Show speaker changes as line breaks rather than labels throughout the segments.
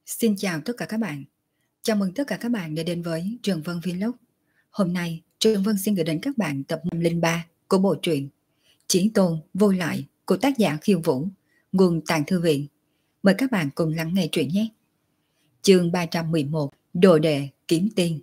Xin chào tất cả các bạn. Chào mừng tất cả các bạn đã đến với Trường Vân Vlog. Hôm nay, Trường Vân xin gửi đến các bạn tập 503 của bộ truyện Chí Tôn Vô Lại của tác giả Khiêu Vũ, nguồn Tàng Thư Viện. Mời các bạn cùng lắng nghe truyện nhé. Chương 311: Đồ đệ kiếm tiên.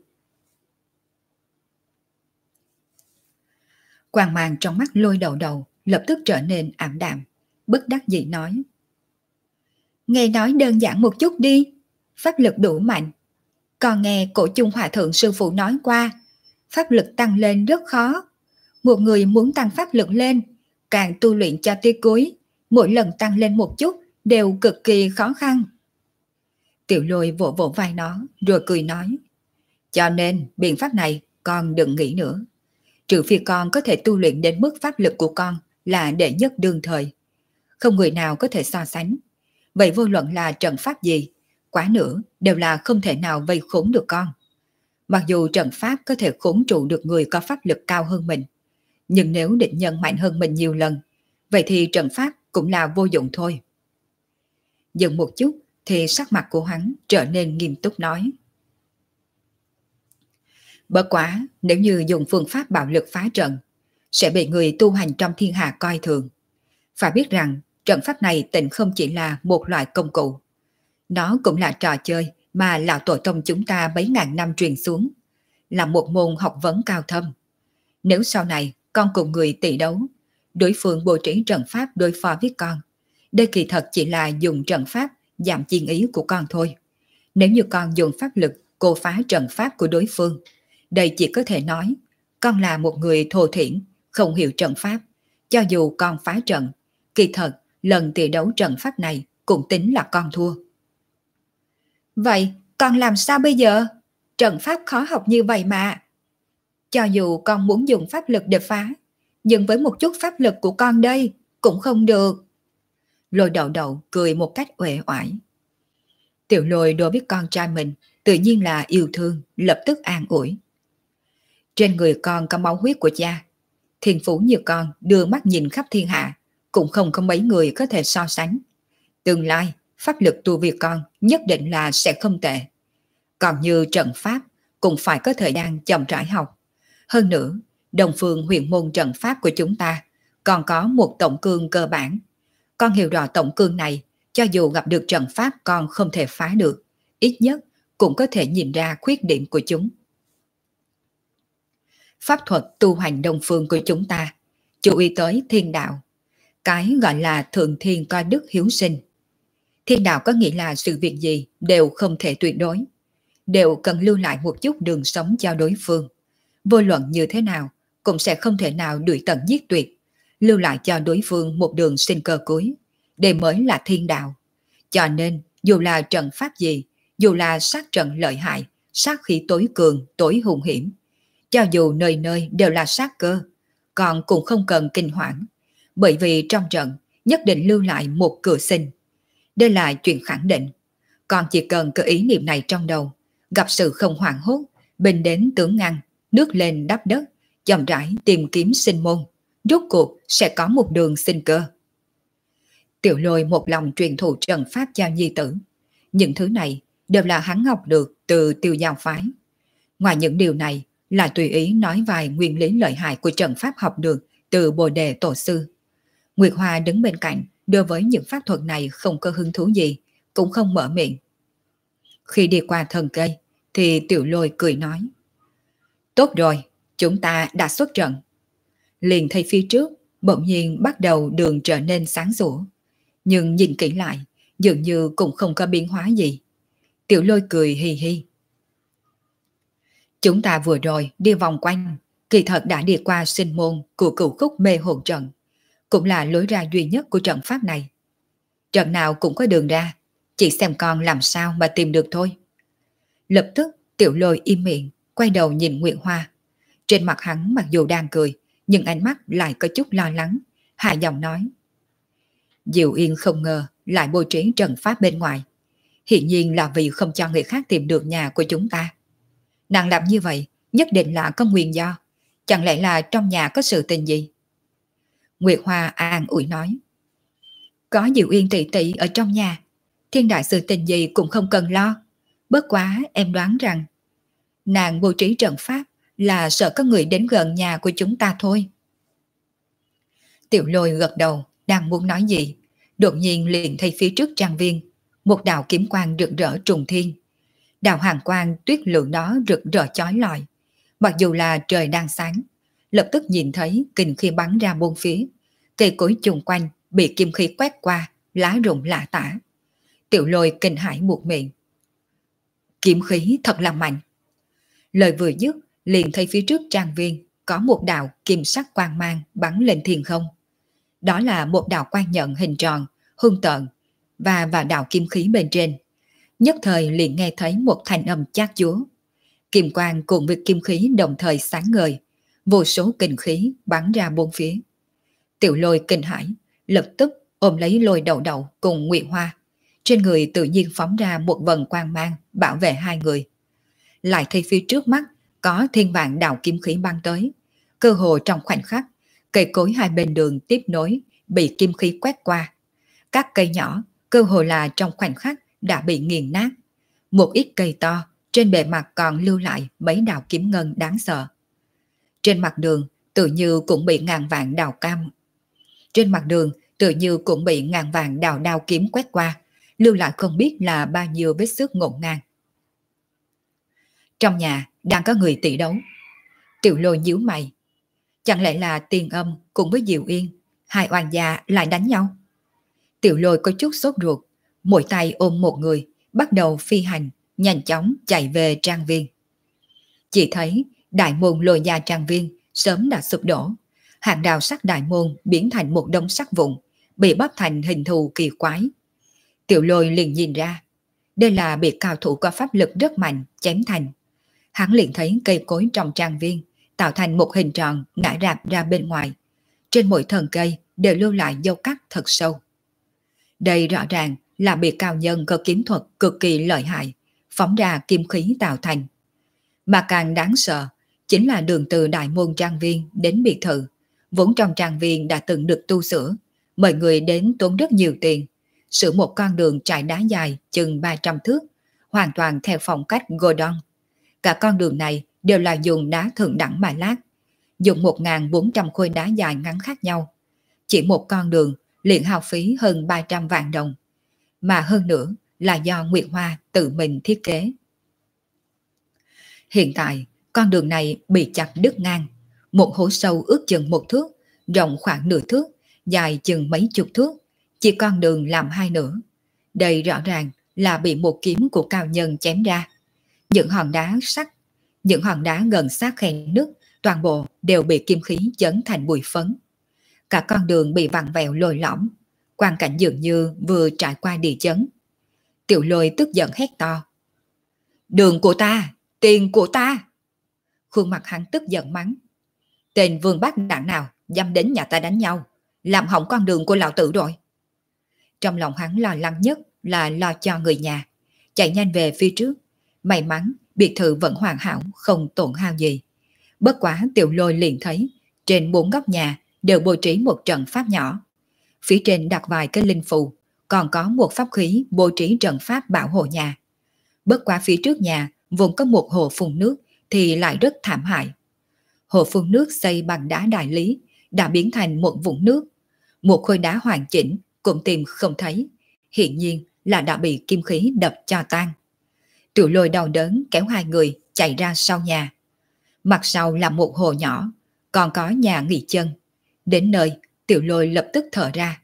Quang mang trong mắt Lôi Đầu Đầu lập tức trở nên ảm đạm, bất đắc dĩ nói: Nghe nói đơn giản một chút đi, pháp lực đủ mạnh. Còn nghe cổ chung hòa thượng sư phụ nói qua, pháp lực tăng lên rất khó. Một người muốn tăng pháp lực lên, càng tu luyện cho tới cuối, mỗi lần tăng lên một chút đều cực kỳ khó khăn. Tiểu Lôi vỗ vỗ vai nó rồi cười nói: Cho nên biện pháp này con đừng nghĩ nữa. Trừ phi con có thể tu luyện đến mức pháp lực của con là đệ nhất đương thời, không người nào có thể so sánh. Vậy vô luận là trận pháp gì, quá nữa đều là không thể nào vây khốn được con. Mặc dù trận pháp có thể khốn trụ được người có pháp lực cao hơn mình, nhưng nếu địch nhân mạnh hơn mình nhiều lần, vậy thì trận pháp cũng là vô dụng thôi. Dừng một chút thì sắc mặt của hắn trở nên nghiêm túc nói: Bất quá, nếu như dùng phương pháp bạo lực phá trận, sẽ bị người tu hành trong thiên hạ coi thường. Phải biết rằng, trận pháp này tịnh không chỉ là một loại công cụ. Nó cũng là trò chơi mà lão tổ tông chúng ta mấy ngàn năm truyền xuống, là một môn học vấn cao thâm. Nếu sau này con cùng người tỷ đấu, đối phương bố trí trận pháp đối phó với con, đây kỳ thật chỉ là dùng trận pháp giảm chiên ý của con thôi. Nếu như con dùng pháp lực cô phá trận pháp của đối phương, đây chỉ có thể nói con là một người thô thiển, không hiểu trận pháp. Cho dù con phá trận, kỳ thật lần tỷ đấu trận pháp này cũng tính là con thua. Vậy con làm sao bây giờ? Trận pháp khó học như vậy mà. Cho dù con muốn dùng pháp lực để phá, nhưng với một chút pháp lực của con đây cũng không được. Lôi Đậu Đậu cười một cách uể oải. Tiểu Lôi đối với con trai mình tự nhiên là yêu thương, lập tức an ủi. Trên người con có máu huyết của cha, thiên phú như con đưa mắt nhìn khắp thiên hạ, cũng không có mấy người có thể so sánh. Tương lai pháp lực tu vi con nhất định là sẽ không tệ. Còn như trận pháp cũng phải có thời gian chậm rãi học. Hơn nữa, Đông Phương huyền môn trận pháp của chúng ta còn có một tổng cương cơ bản. Con hiểu rõ tổng cương này, cho dù gặp được trận pháp con không thể phá được, ít nhất cũng có thể nhìn ra khuyết điểm của chúng. Pháp thuật tu hành Đông Phương của chúng ta chú ý tới thiên đạo. Cái gọi là thượng thiên coi đức hiếu sinh. Thiên đạo có nghĩa là sự việc gì đều không thể tuyệt đối, đều cần lưu lại một chút đường sống cho đối phương. Vô luận như thế nào cũng sẽ không thể nào đuổi tận giết tuyệt, lưu lại cho đối phương một đường sinh cơ cuối. Đây mới là thiên đạo. Cho nên dù là trận pháp gì, dù là sát trận lợi hại, sát khí tối cường, tối hung hiểm, cho dù nơi nơi đều là sát cơ, còn cũng không cần kinh hoảng, bởi vì trong trận nhất định lưu lại một cửa sinh. Đây là chuyện khẳng định. Còn chỉ cần có ý niệm này trong đầu, gặp sự không hoảng hốt, bình đến tướng ngăn, nước lên đắp đất, chậm rãi tìm kiếm sinh môn, rốt cuộc sẽ có một đường sinh cơ. Tiểu Lôi một lòng truyền thụ trận pháp cho nhi tử. Những thứ này đều là hắn học được từ Tiêu Giao phái. Ngoài những điều này là tùy ý nói vài nguyên lý lợi hại của trận pháp học được từ Bồ Đề Tổ Sư. Nguyệt Hoa đứng bên cạnh, đối với những pháp thuật này không có hứng thú gì, cũng không mở miệng. Khi đi qua thân cây, thì Tiểu Lôi cười nói: Tốt rồi, chúng ta đã xuất trận. Liền thấy phía trước, bỗng nhiên bắt đầu đường trở nên sáng sủa. Nhưng nhìn kỹ lại, dường như cũng không có biến hóa gì. Tiểu Lôi cười hi hi. Chúng ta vừa rồi đi vòng quanh, kỳ thật đã đi qua sinh môn của Cửu Khúc Mê Hồn Trận, cũng là lối ra duy nhất của trận pháp này. Trận nào cũng có đường ra, chỉ xem con làm sao mà tìm được thôi. Lập tức Tiểu Lôi im miệng, quay đầu nhìn Nguyệt Hoa. Trên mặt hắn mặc dù đang cười, nhưng ánh mắt lại có chút lo lắng, hạ giọng nói: Diệu Yên không ngờ lại bố trí trận pháp bên ngoài, hiển nhiên là vì không cho người khác tìm được nhà của chúng ta. Nàng làm như vậy nhất định là có nguyên do, chẳng lẽ là trong nhà có sự tình gì? Nguyệt Hoa an ủi nói: Có Diệu Yên tỷ tỷ ở trong nhà, Thiên đại sự tình gì cũng không cần lo. Bất quá em đoán rằng nàng bố trí trận pháp là sợ có người đến gần nhà của chúng ta thôi. Tiểu Lôi gật đầu, đang muốn nói gì, đột nhiên liền thấy phía trước trang viên một đạo kiếm quang rực rỡ trùng thiên. Đạo hàng quang tuyết lượng đó rực rỡ chói lọi, mặc dù là trời đang sáng, lập tức nhìn thấy kình khí bắn ra bốn phía, cây cối chung quanh bị kim khí quét qua, lá rụng lả tả. Tiểu Lôi kinh hãi buột miệng. Kiếm khí thật là mạnh. Lời vừa dứt, liền thấy phía trước trang viên có một đạo kim sắc quang mang bắn lên thiên không. Đó là một đạo quang nhận hình tròn, hung tợn và đạo kim khí bên trên. Nhất thời liền nghe thấy một thanh âm chát chúa. Kim quang cùng với kim khí đồng thời sáng ngời, vô số kình khí bắn ra bốn phía. Tiểu Lôi kinh hãi, lập tức ôm lấy Lôi Đậu Đậu cùng Nguyệt Hoa. Trên người tự nhiên phóng ra một vần quang mang bảo vệ hai người. Lại thấy phía trước mắt có thiên vạn đạo kim khí băng tới. Cơ hồ trong khoảnh khắc, cây cối hai bên đường tiếp nối bị kim khí quét qua. Các cây nhỏ cơ hồ là trong khoảnh khắc đã bị nghiền nát. Một ít cây to trên bề mặt còn lưu lại mấy đạo kiếm ngân đáng sợ. Trên mặt đường tự như cũng bị ngàn vạn đạo cam. Trên mặt đường tự như cũng bị ngàn vạn đạo đao kiếm quét qua, lưu lại không biết là bao nhiêu vết xước ngổn ngang. Trong nhà đang có người tỷ đấu. Tiểu Lôi nhíu mày. Chẳng lẽ là Tiền Âm cùng với Diệu Yên, hai oan gia lại đánh nhau? Tiểu Lôi có chút sốt ruột, mỗi tay ôm một người, bắt đầu phi hành, nhanh chóng chạy về trang viên. Chỉ thấy đại môn Lôi gia trang viên sớm đã sụp đổ, hàng đào sắc đại môn biến thành một đống sắt vụn, bị bóp thành hình thù kỳ quái. Tiểu Lôi liền nhìn ra, đây là bị cao thủ có pháp lực rất mạnh chém thành. Hắn liền thấy cây cối trong trang viên tạo thành một hình tròn ngã rạp ra bên ngoài. Trên mỗi thân cây đều lưu lại dấu cắt thật sâu. Đây rõ ràng là bị cao nhân có kiếm thuật cực kỳ lợi hại, phóng ra kim khí tạo thành. Mà càng đáng sợ chính là đường từ đại môn trang viên đến biệt thự, vốn trong trang viên đã từng được tu sửa, mời người đến tốn rất nhiều tiền, sửa một con đường trải đá dài chừng 300 thước, hoàn toàn theo phong cách Gordon. Cả con đường này đều là dùng đá thượng đẳng mà lát, dùng 1.400 khối đá dài ngắn khác nhau. Chỉ một con đường liền hao phí hơn 300 vạn đồng, mà hơn nữa là do Nguyệt Hoa tự mình thiết kế. Hiện tại, con đường này bị chặt đứt ngang, một hố sâu ước chừng 1 thước, rộng khoảng nửa thước, dài chừng mấy chục thước, chỉ con đường làm hai nửa. Đây rõ ràng là bị một kiếm của cao nhân chém ra. Những hòn đá gần sát khe nước, toàn bộ đều bị kim khí chấn thành bụi phấn. Cả con đường bị vặn vẹo lồi lõm, quang cảnh dường như vừa trải qua địa chấn. Tiểu Lôi tức giận hét to. Đường của ta, tiền của ta! Khuôn mặt hắn tức giận mắng. Tên vương bát đảng nào dám đến nhà ta đánh nhau, làm hỏng con đường của lão tử rồi. Trong lòng hắn lo lắng nhất là lo cho người nhà, chạy nhanh về phía trước. May mắn biệt thự vẫn hoàn hảo, không tổn hao gì. Bất quá Tiểu Lôi liền thấy trên 4 góc nhà đều bố trí một trận pháp nhỏ. Phía trên đặt vài cái linh phù, còn có một pháp khí bố trí trận pháp bảo hộ nhà. Bất quá phía trước nhà vốn có một hồ phun nước thì lại rất thảm hại. Hồ phun nước xây bằng đá đại lý đã biến thành một vũng nước. Một khối đá hoàn chỉnh cũng tìm không thấy, hiện nhiên là đã bị kim khí đập cho tan. Tiểu Lôi đau đớn kéo hai người chạy ra sau nhà. Mặt sau là một hồ nhỏ, còn có nhà nghỉ chân. Đến nơi, Tiểu Lôi lập tức thở ra.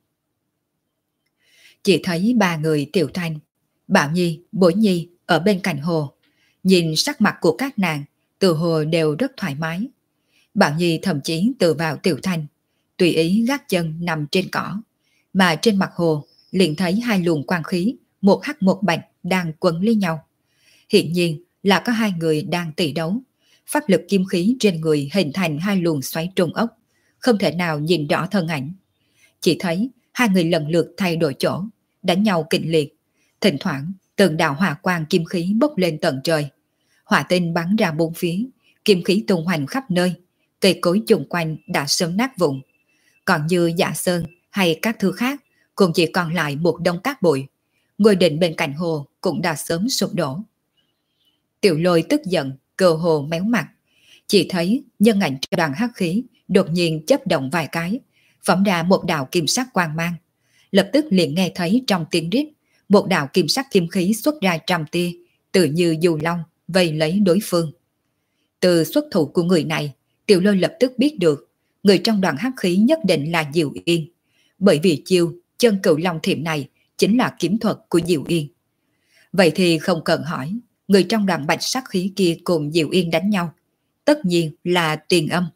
Chỉ thấy ba người Tiểu Thanh, Bảo Nhi, Bối Nhi ở bên cạnh hồ. Nhìn sắc mặt của các nàng, từ hồ đều rất thoải mái. Bảo Nhi thậm chí tự vào Tiểu Thanh, tùy ý gác chân nằm trên cỏ. Mà trên mặt hồ liền thấy hai luồng quang khí, một hắc một bạch đang quấn lấy nhau. Hiện nhiên là có hai người đang tỷ đấu. Pháp lực kim khí trên người hình thành hai luồng xoáy trùng ốc, không thể nào nhìn rõ thân ảnh. Chỉ thấy hai người lần lượt thay đổi chỗ, đánh nhau kịch liệt. Thỉnh thoảng từng đạo hỏa quang kim khí bốc lên tận trời. Hỏa tinh bắn ra bốn phía, kim khí tung hoành khắp nơi. Cây cối chung quanh đã sớm nát vụn. Còn như Dạ Sơn hay các thứ khác cũng chỉ còn lại một đống cát bụi. ngôi đình bên cạnh hồ cũng đã sớm sụp đổ. Tiểu Lôi tức giận, cơ hồ méo mặt. Chỉ thấy nhân ảnh trong đoàn hắc khí đột nhiên chớp động vài cái, phóng ra một đạo kim sắc quang mang. Lập tức liền nghe thấy trong tiếng rít, một đạo kim sắc kim khí xuất ra trăm tia, tự như dù long vây lấy đối phương. Từ xuất thủ của người này, Tiểu Lôi lập tức biết được người trong đoàn hắc khí nhất định là Diệu Yên, bởi vì chiêu chân cửu long thiểm này chính là kiếm thuật của Diệu Yên. Vậy thì không cần hỏi, người trong đoàn bạch sắc khí kia cùng Diệu Yên đánh nhau, tất nhiên là Tiền Âm.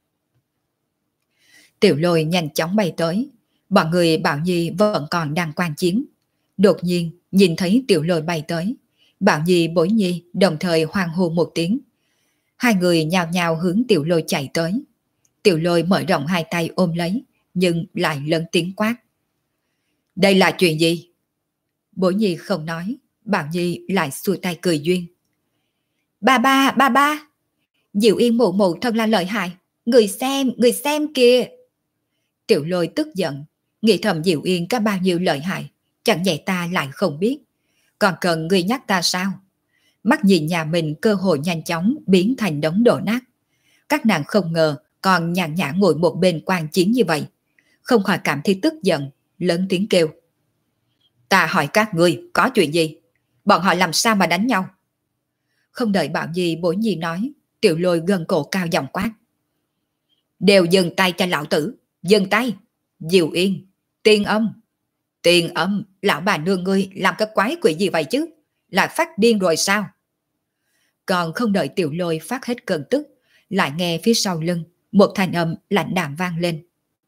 Tiểu Lôi nhanh chóng bay tới, bọn người Bảo Nhi vẫn còn đang quan chiến. Đột nhiên nhìn thấy Tiểu Lôi bay tới, Bảo Nhi Bối Nhi đồng thời hoan hô một tiếng. Hai người nhào nhào hướng Tiểu Lôi chạy tới. Tiểu Lôi mở rộng hai tay ôm lấy, nhưng lại lớn tiếng quát: đây là chuyện gì? Bối Nhi không nói, Bảo Nhi lại xuôi tay cười duyên. Ba ba, ba ba, Diệu Yên mụ mụ thật là lợi hại, người xem kìa. Tiểu Lôi tức giận, nghĩ thầm Diệu Yên có bao nhiêu lợi hại, chẳng nhẹ ta lại không biết, còn cần người nhắc ta sao? Mắt nhìn nhà mình cơ hội nhanh chóng biến thành đống đổ nát. Các nàng không ngờ còn nhàn nhã ngồi một bên quan chiến như vậy, không khỏi cảm thấy tức giận, lớn tiếng kêu: ta hỏi các ngươi có chuyện gì? Bọn họ làm sao mà đánh nhau? Không đợi Bảo Nhi Bối Nhi nói, Tiểu Lôi gần cổ cao giọng quát: đều dừng tay cho lão tử, dừng tay! Diệu Yên, Tiền Âm, lão bà nương ngươi làm cái quái quỷ gì vậy chứ? Lại phát điên rồi sao? Còn không đợi Tiểu Lôi phát hết cơn tức, lại nghe phía sau lưng một thanh âm lạnh đạm vang lên: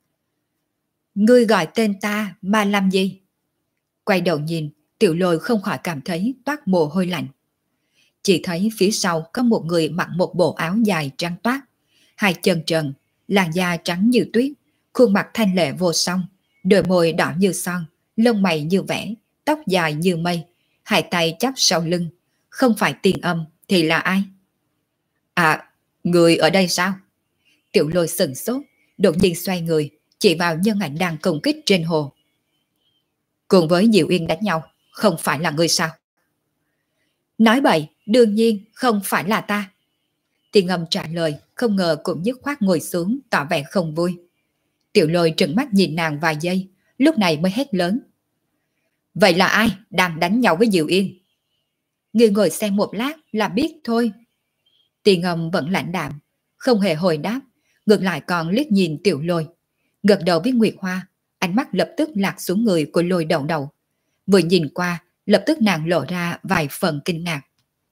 ngươi gọi tên ta mà làm gì? Quay đầu nhìn, Tiểu Lôi không khỏi cảm thấy toát mồ hôi lạnh. Chỉ thấy phía sau có một người mặc một bộ áo dài trắng toát, hai chân trần, làn da trắng như tuyết, khuôn mặt thanh lệ vô song, đôi môi đỏ như son, lông mày như vẽ, tóc dài như mây, hai tay chắp sau lưng. Không phải Tiền Âm thì là ai? À, người ở đây sao? Tiểu Lôi sững sốt, đột nhiên xoay người, chỉ vào nhân ảnh đang công kích trên hồ. Cùng với Diệu Yên đánh nhau, không phải là ngươi sao? Nói bậy, đương nhiên không phải là ta. Tiền Âm trả lời, không ngờ cũng dứt khoát ngồi xuống, tỏ vẻ không vui. Tiểu Lôi trừng mắt nhìn nàng vài giây, lúc này mới hét lớn: vậy là ai đang đánh nhau với Diệu Yên? Ngươi ngồi xem một lát là biết thôi. Tiền Âm vẫn lạnh đạm, không hề hồi đáp, ngược lại còn liếc nhìn Tiểu Lôi, gật đầu với Nguyệt Hoa, ánh mắt lập tức lạc xuống người của Lôi Đầu Đầu. Vừa nhìn qua, lập tức nàng lộ ra vài phần kinh ngạc.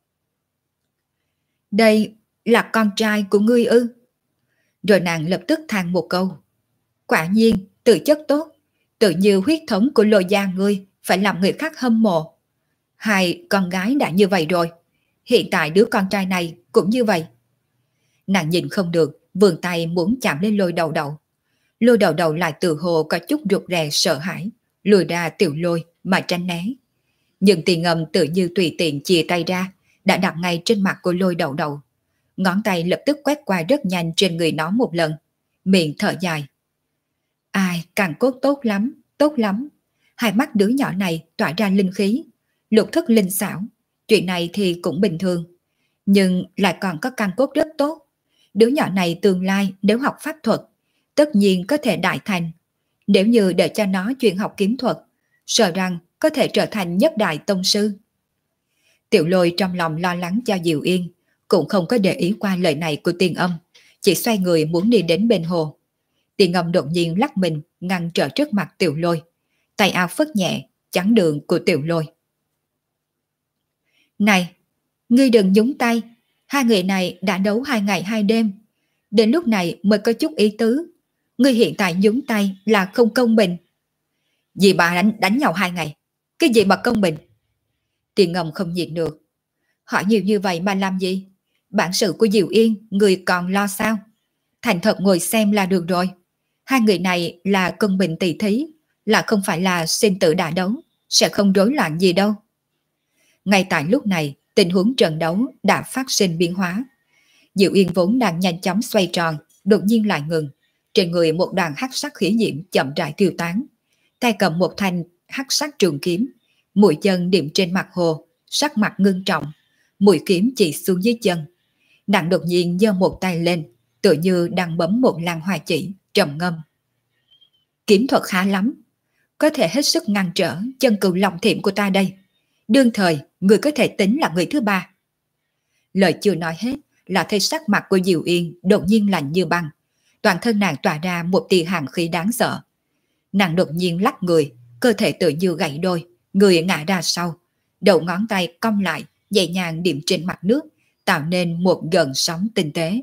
Đây là con trai của ngươi ư? Rồi nàng lập tức than một câu: quả nhiên, tự chất tốt, tự như huyết thống của Lôi gia ngươi phải làm người khác hâm mộ. Hai con gái đã như vậy rồi, hiện tại đứa con trai này cũng như vậy. Nàng nhìn không được, vươn tay muốn chạm lên Lôi Đầu Đầu. Lôi Đầu Đầu lại tự hồ có chút rụt rè sợ hãi, lùi ra Tiểu Lôi mà tránh né. Nhưng Tiền Âm tự như tùy tiện chìa tay ra, đã đặt ngay trên mặt của Lôi Đầu Đầu. Ngón tay lập tức quét qua rất nhanh trên người nó một lần, miệng thở dài. Ai, càng cốt tốt lắm, tốt lắm. Hai mắt đứa nhỏ này tỏa ra linh khí, lục thức linh xảo. Chuyện này thì cũng bình thường, nhưng lại còn có căn cốt rất tốt. Đứa nhỏ này tương lai nếu học pháp thuật, tất nhiên có thể đại thành. Nếu như để cho nó chuyển học kiếm thuật, sợ rằng có thể trở thành nhất đại tông sư. Tiểu Lôi trong lòng lo lắng cho Diệu Yên, cũng không có để ý qua lời này của Tiền Âm, chỉ xoay người muốn đi đến bên hồ. Tiền Âm đột nhiên lắc mình ngăn trở trước mặt Tiểu Lôi, tay áo phất nhẹ chắn đường của Tiểu Lôi. Này, ngươi đừng nhúng tay, hai người này đã đấu 2 ngày 2 đêm, đến lúc này mới có chút ý tứ. Ngươi hiện tại nhúng tay là không công bình. Gì bà đánh nhau 2 ngày, cái gì mà công bình? Tiền Âm không nhịn được. Hỏi nhiều như vậy mà làm gì? Bản sự của Diệu Yên người còn lo sao? Thành thật ngồi xem là được rồi. Hai người này là công bình tỷ thí, là không phải là sinh tử đả đấu, sẽ không rối loạn gì đâu. Ngay tại lúc này, tình huống trận đấu đã phát sinh biến hóa. Diệu Yên vốn đang nhanh chóng xoay tròn, đột nhiên lại ngừng. Trên người một đoàn hắc sắc khí diễm chậm rãi tiêu tán. Tay cầm một thanh hắc sắc trường kiếm, Mũi chân điểm trên mặt hồ, sắc mặt ngưng trọng, mũi kiếm chỉ xuống dưới chân. Nàng đột nhiên giơ một tay lên, tựa như đang bấm một lan hoa chỉ, trầm ngâm. Kiếm thuật khá lắm, có thể hết sức ngăn trở chân cừu long thiểm của ta đây. Đương thời, người có thể tính là người thứ ba. Lời chưa nói hết, là thấy sắc mặt của Diệu Yên đột nhiên lạnh như băng. Toàn thân nàng tỏa ra một tia hàn khí đáng sợ. Nàng đột nhiên lắc người, cơ thể tự như gãy đôi, người ngã ra sau. Đầu ngón tay cong lại, nhẹ nhàng điểm trên mặt nước, tạo nên một gợn sóng tinh tế.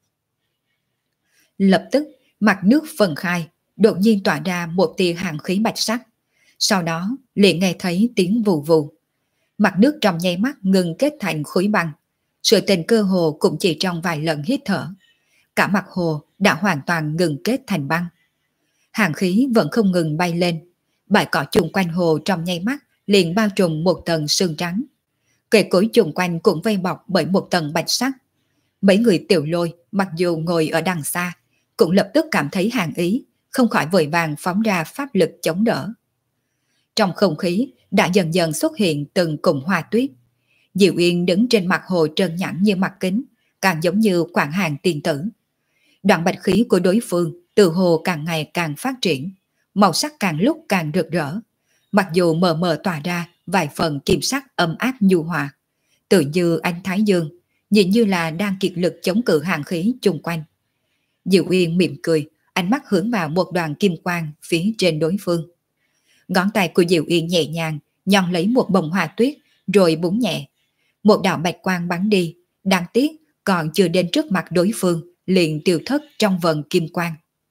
Lập tức, mặt nước phân khai, đột nhiên tỏa ra một tia hàn khí bạch sắc. Sau đó, liền nghe thấy tiếng vù vù. Mặt nước trong nháy mắt ngừng kết thành khối băng. Sự tình cơ hồ cũng chỉ trong vài lần hít thở. Cả mặt hồ đã hoàn toàn ngừng kết thành băng. Hàn khí vẫn không ngừng bay lên. Bãi cỏ chung quanh hồ trong nháy mắt liền bao trùm một tầng sương trắng. Cây cối chung quanh cũng vây bọc bởi một tầng bạch sắc. Mấy người Tiểu Lôi mặc dù ngồi ở đằng xa, cũng lập tức cảm thấy hàn ý, không khỏi vội vàng phóng ra pháp lực chống đỡ. Trong không khí đã dần dần xuất hiện từng cụm hoa tuyết. Diệu Yên đứng trên mặt hồ trơn nhẵn như mặt kính, càng giống như quảng hàng tiên tử. Đoạn bạch khí của đối phương từ hồ càng ngày càng phát triển, màu sắc càng lúc càng rực rỡ. Mặc dù mờ mờ tỏa ra vài phần kim sắc ấm áp nhu hòa, tự như ánh thái dương, nhìn như là đang kiệt lực chống cự hàn khí chung quanh. Diệu Yên mỉm cười, ánh mắt hướng vào một đoàn kim quang phía trên đối phương. Ngón tay của Diệu Yên nhẹ nhàng nhon lấy một bông hoa tuyết, rồi búng nhẹ. Một đạo bạch quang bắn đi, đáng tiếc còn chưa đến trước mặt đối phương, liền tiêu thất trong vần kim quang.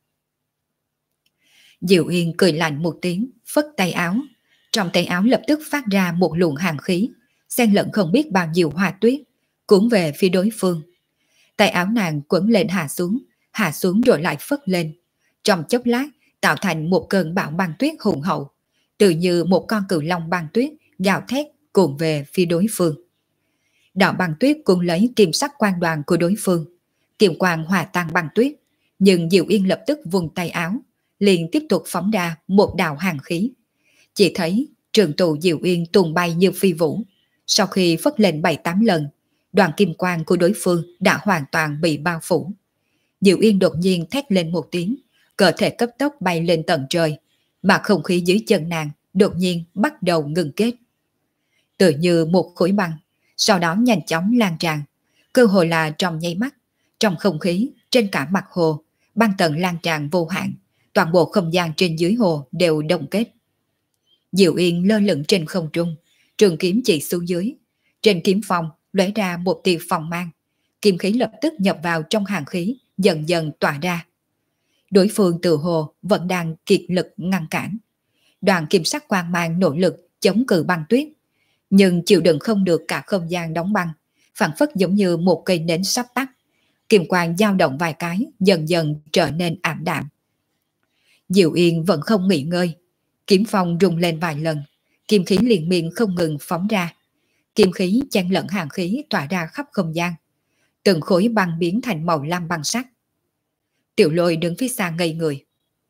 Diệu Yên cười lạnh một tiếng, phất tay áo. Trong tay áo lập tức phát ra một luồng hàn khí, xen lẫn không biết bao nhiêu hoa tuyết, cuốn về phía đối phương. Tay áo nàng quấn lên hạ xuống rồi lại phất lên. Trong chốc lát, tạo thành một cơn bão băng tuyết hùng hậu, tự như một con cừu long băng tuyết gào thét cuộn về phía đối phương. Đạo băng tuyết cuốn lấy kim sắc quang đoàn của đối phương, kim quang hòa tan băng tuyết, nhưng Diệu Yên lập tức vung tay áo, liền tiếp tục phóng ra một đạo hàn khí. Chỉ thấy trường tụ Diệu Yên tung bay như phi vũ. Sau khi phất lên 7-8 lần, đoàn kim quang của đối phương đã hoàn toàn bị bao phủ. Diệu Yên đột nhiên thét lên một tiếng, cơ thể cấp tốc bay lên tận trời, mà không khí dưới chân nàng đột nhiên bắt đầu ngừng kết. Tự như một khối băng, sau đó nhanh chóng lan tràn, cơ hội là trong nháy mắt, trong không khí, trên cả mặt hồ, băng tầng lan tràn vô hạn, toàn bộ không gian trên dưới hồ đều đông kết. Diệu Yên lơ lửng trên không trung, trường kiếm chỉ xuống dưới, trên kiếm phong lóe ra một tia phong mang, kim khí lập tức nhập vào trong hàn khí, dần dần tỏa ra. Đối phương từ hồ vẫn đang kiệt lực ngăn cản. Đoàn kim sắc quang mang nỗ lực chống cự băng tuyết, nhưng chịu đựng không được cả không gian đóng băng, phảng phất giống như một cây nến sắp tắt. Kim quang dao động vài cái, dần dần trở nên ảm đạm. Diệu Yên vẫn không nghỉ ngơi, kiếm phong rung lên vài lần, kim khí liền miệng không ngừng phóng ra. Kim khí chen lẫn hàn khí tỏa ra khắp không gian, từng khối băng biến thành màu lam băng sắc. Tiểu Lôi đứng phía xa ngây người.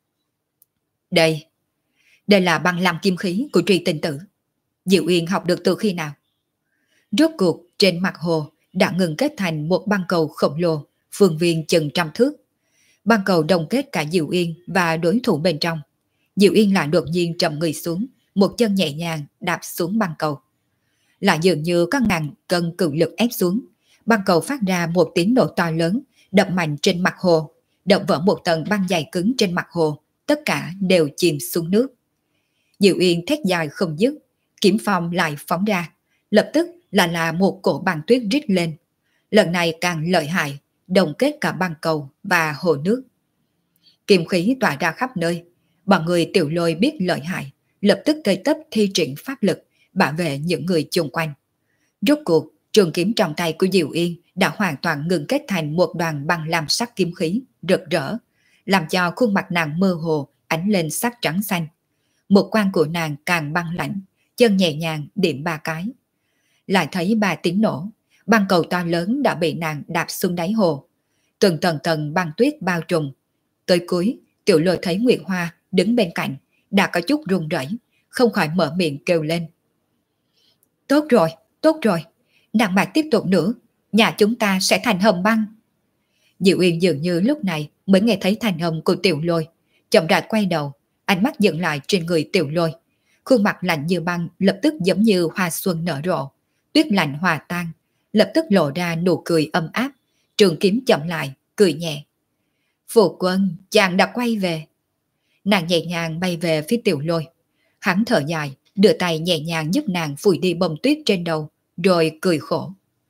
Đây là băng lam kim khí của Truy Tinh Tử. Diệu Yên học được từ khi nào? Rốt cuộc trên mặt hồ đã ngừng kết thành một băng cầu khổng lồ, phương viên chừng 100 thước. Băng cầu đồng kết cả Diệu Yên và đối thủ bên trong. Diệu Yên lại đột nhiên trầm người xuống, một chân nhẹ nhàng đạp xuống băng cầu. Lại dường như có ngàn cân cự lực ép xuống, băng cầu phát ra một tiếng nổ to lớn, đập mạnh trên mặt hồ, đập vỡ một tầng băng dày cứng trên mặt hồ, tất cả đều chìm xuống nước. Diệu Yên thét dài không dứt, kiếm phong lại phóng ra, lập tức là một cổ băng tuyết rít lên. Lần này càng lợi hại, đồng kết cả băng cầu và hồ nước. Kim khí tỏa ra khắp nơi, bọn người Tiểu Lôi biết lợi hại, lập tức tơi tấp thi triển pháp lực, bảo vệ những người chung quanh. Rốt cuộc, trường kiếm trong tay của Diệu Yên đã hoàn toàn ngừng kết thành một đoàn băng lam sắc kim khí, rực rỡ, làm cho khuôn mặt nàng mơ hồ ánh lên sắc trắng xanh. Một quan của nàng càng băng lạnh, chân nhẹ nhàng điểm 3 cái. Lại thấy 3 tiếng nổ, băng cầu to lớn đã bị nàng đạp xuống đáy hồ. Từng tầng tầng băng tuyết bao trùm. Tới cuối, Tiểu Lôi thấy Nguyệt Hoa đứng bên cạnh, đã có chút run rẩy, không khỏi mở miệng kêu lên. Tốt rồi, nàng mà tiếp tục nữa, nhà chúng ta sẽ thành hầm băng. Diệu Uyên dường như lúc này mới nghe thấy thanh âm của Tiểu Lôi, chậm rãi quay đầu, ánh mắt dừng lại trên người Tiểu Lôi. Khuôn mặt lạnh như băng lập tức giống như hoa xuân nở rộ, tuyết lạnh hòa tan, lập tức lộ ra nụ cười ấm áp, trường kiếm chậm lại, cười nhẹ. Phụ quân, chàng đã quay về. Nàng nhẹ nhàng bay về phía Tiểu Lôi. Hắn thở dài, đưa tay nhẹ nhàng giúp nàng phủi đi bông tuyết trên đầu, rồi cười khổ.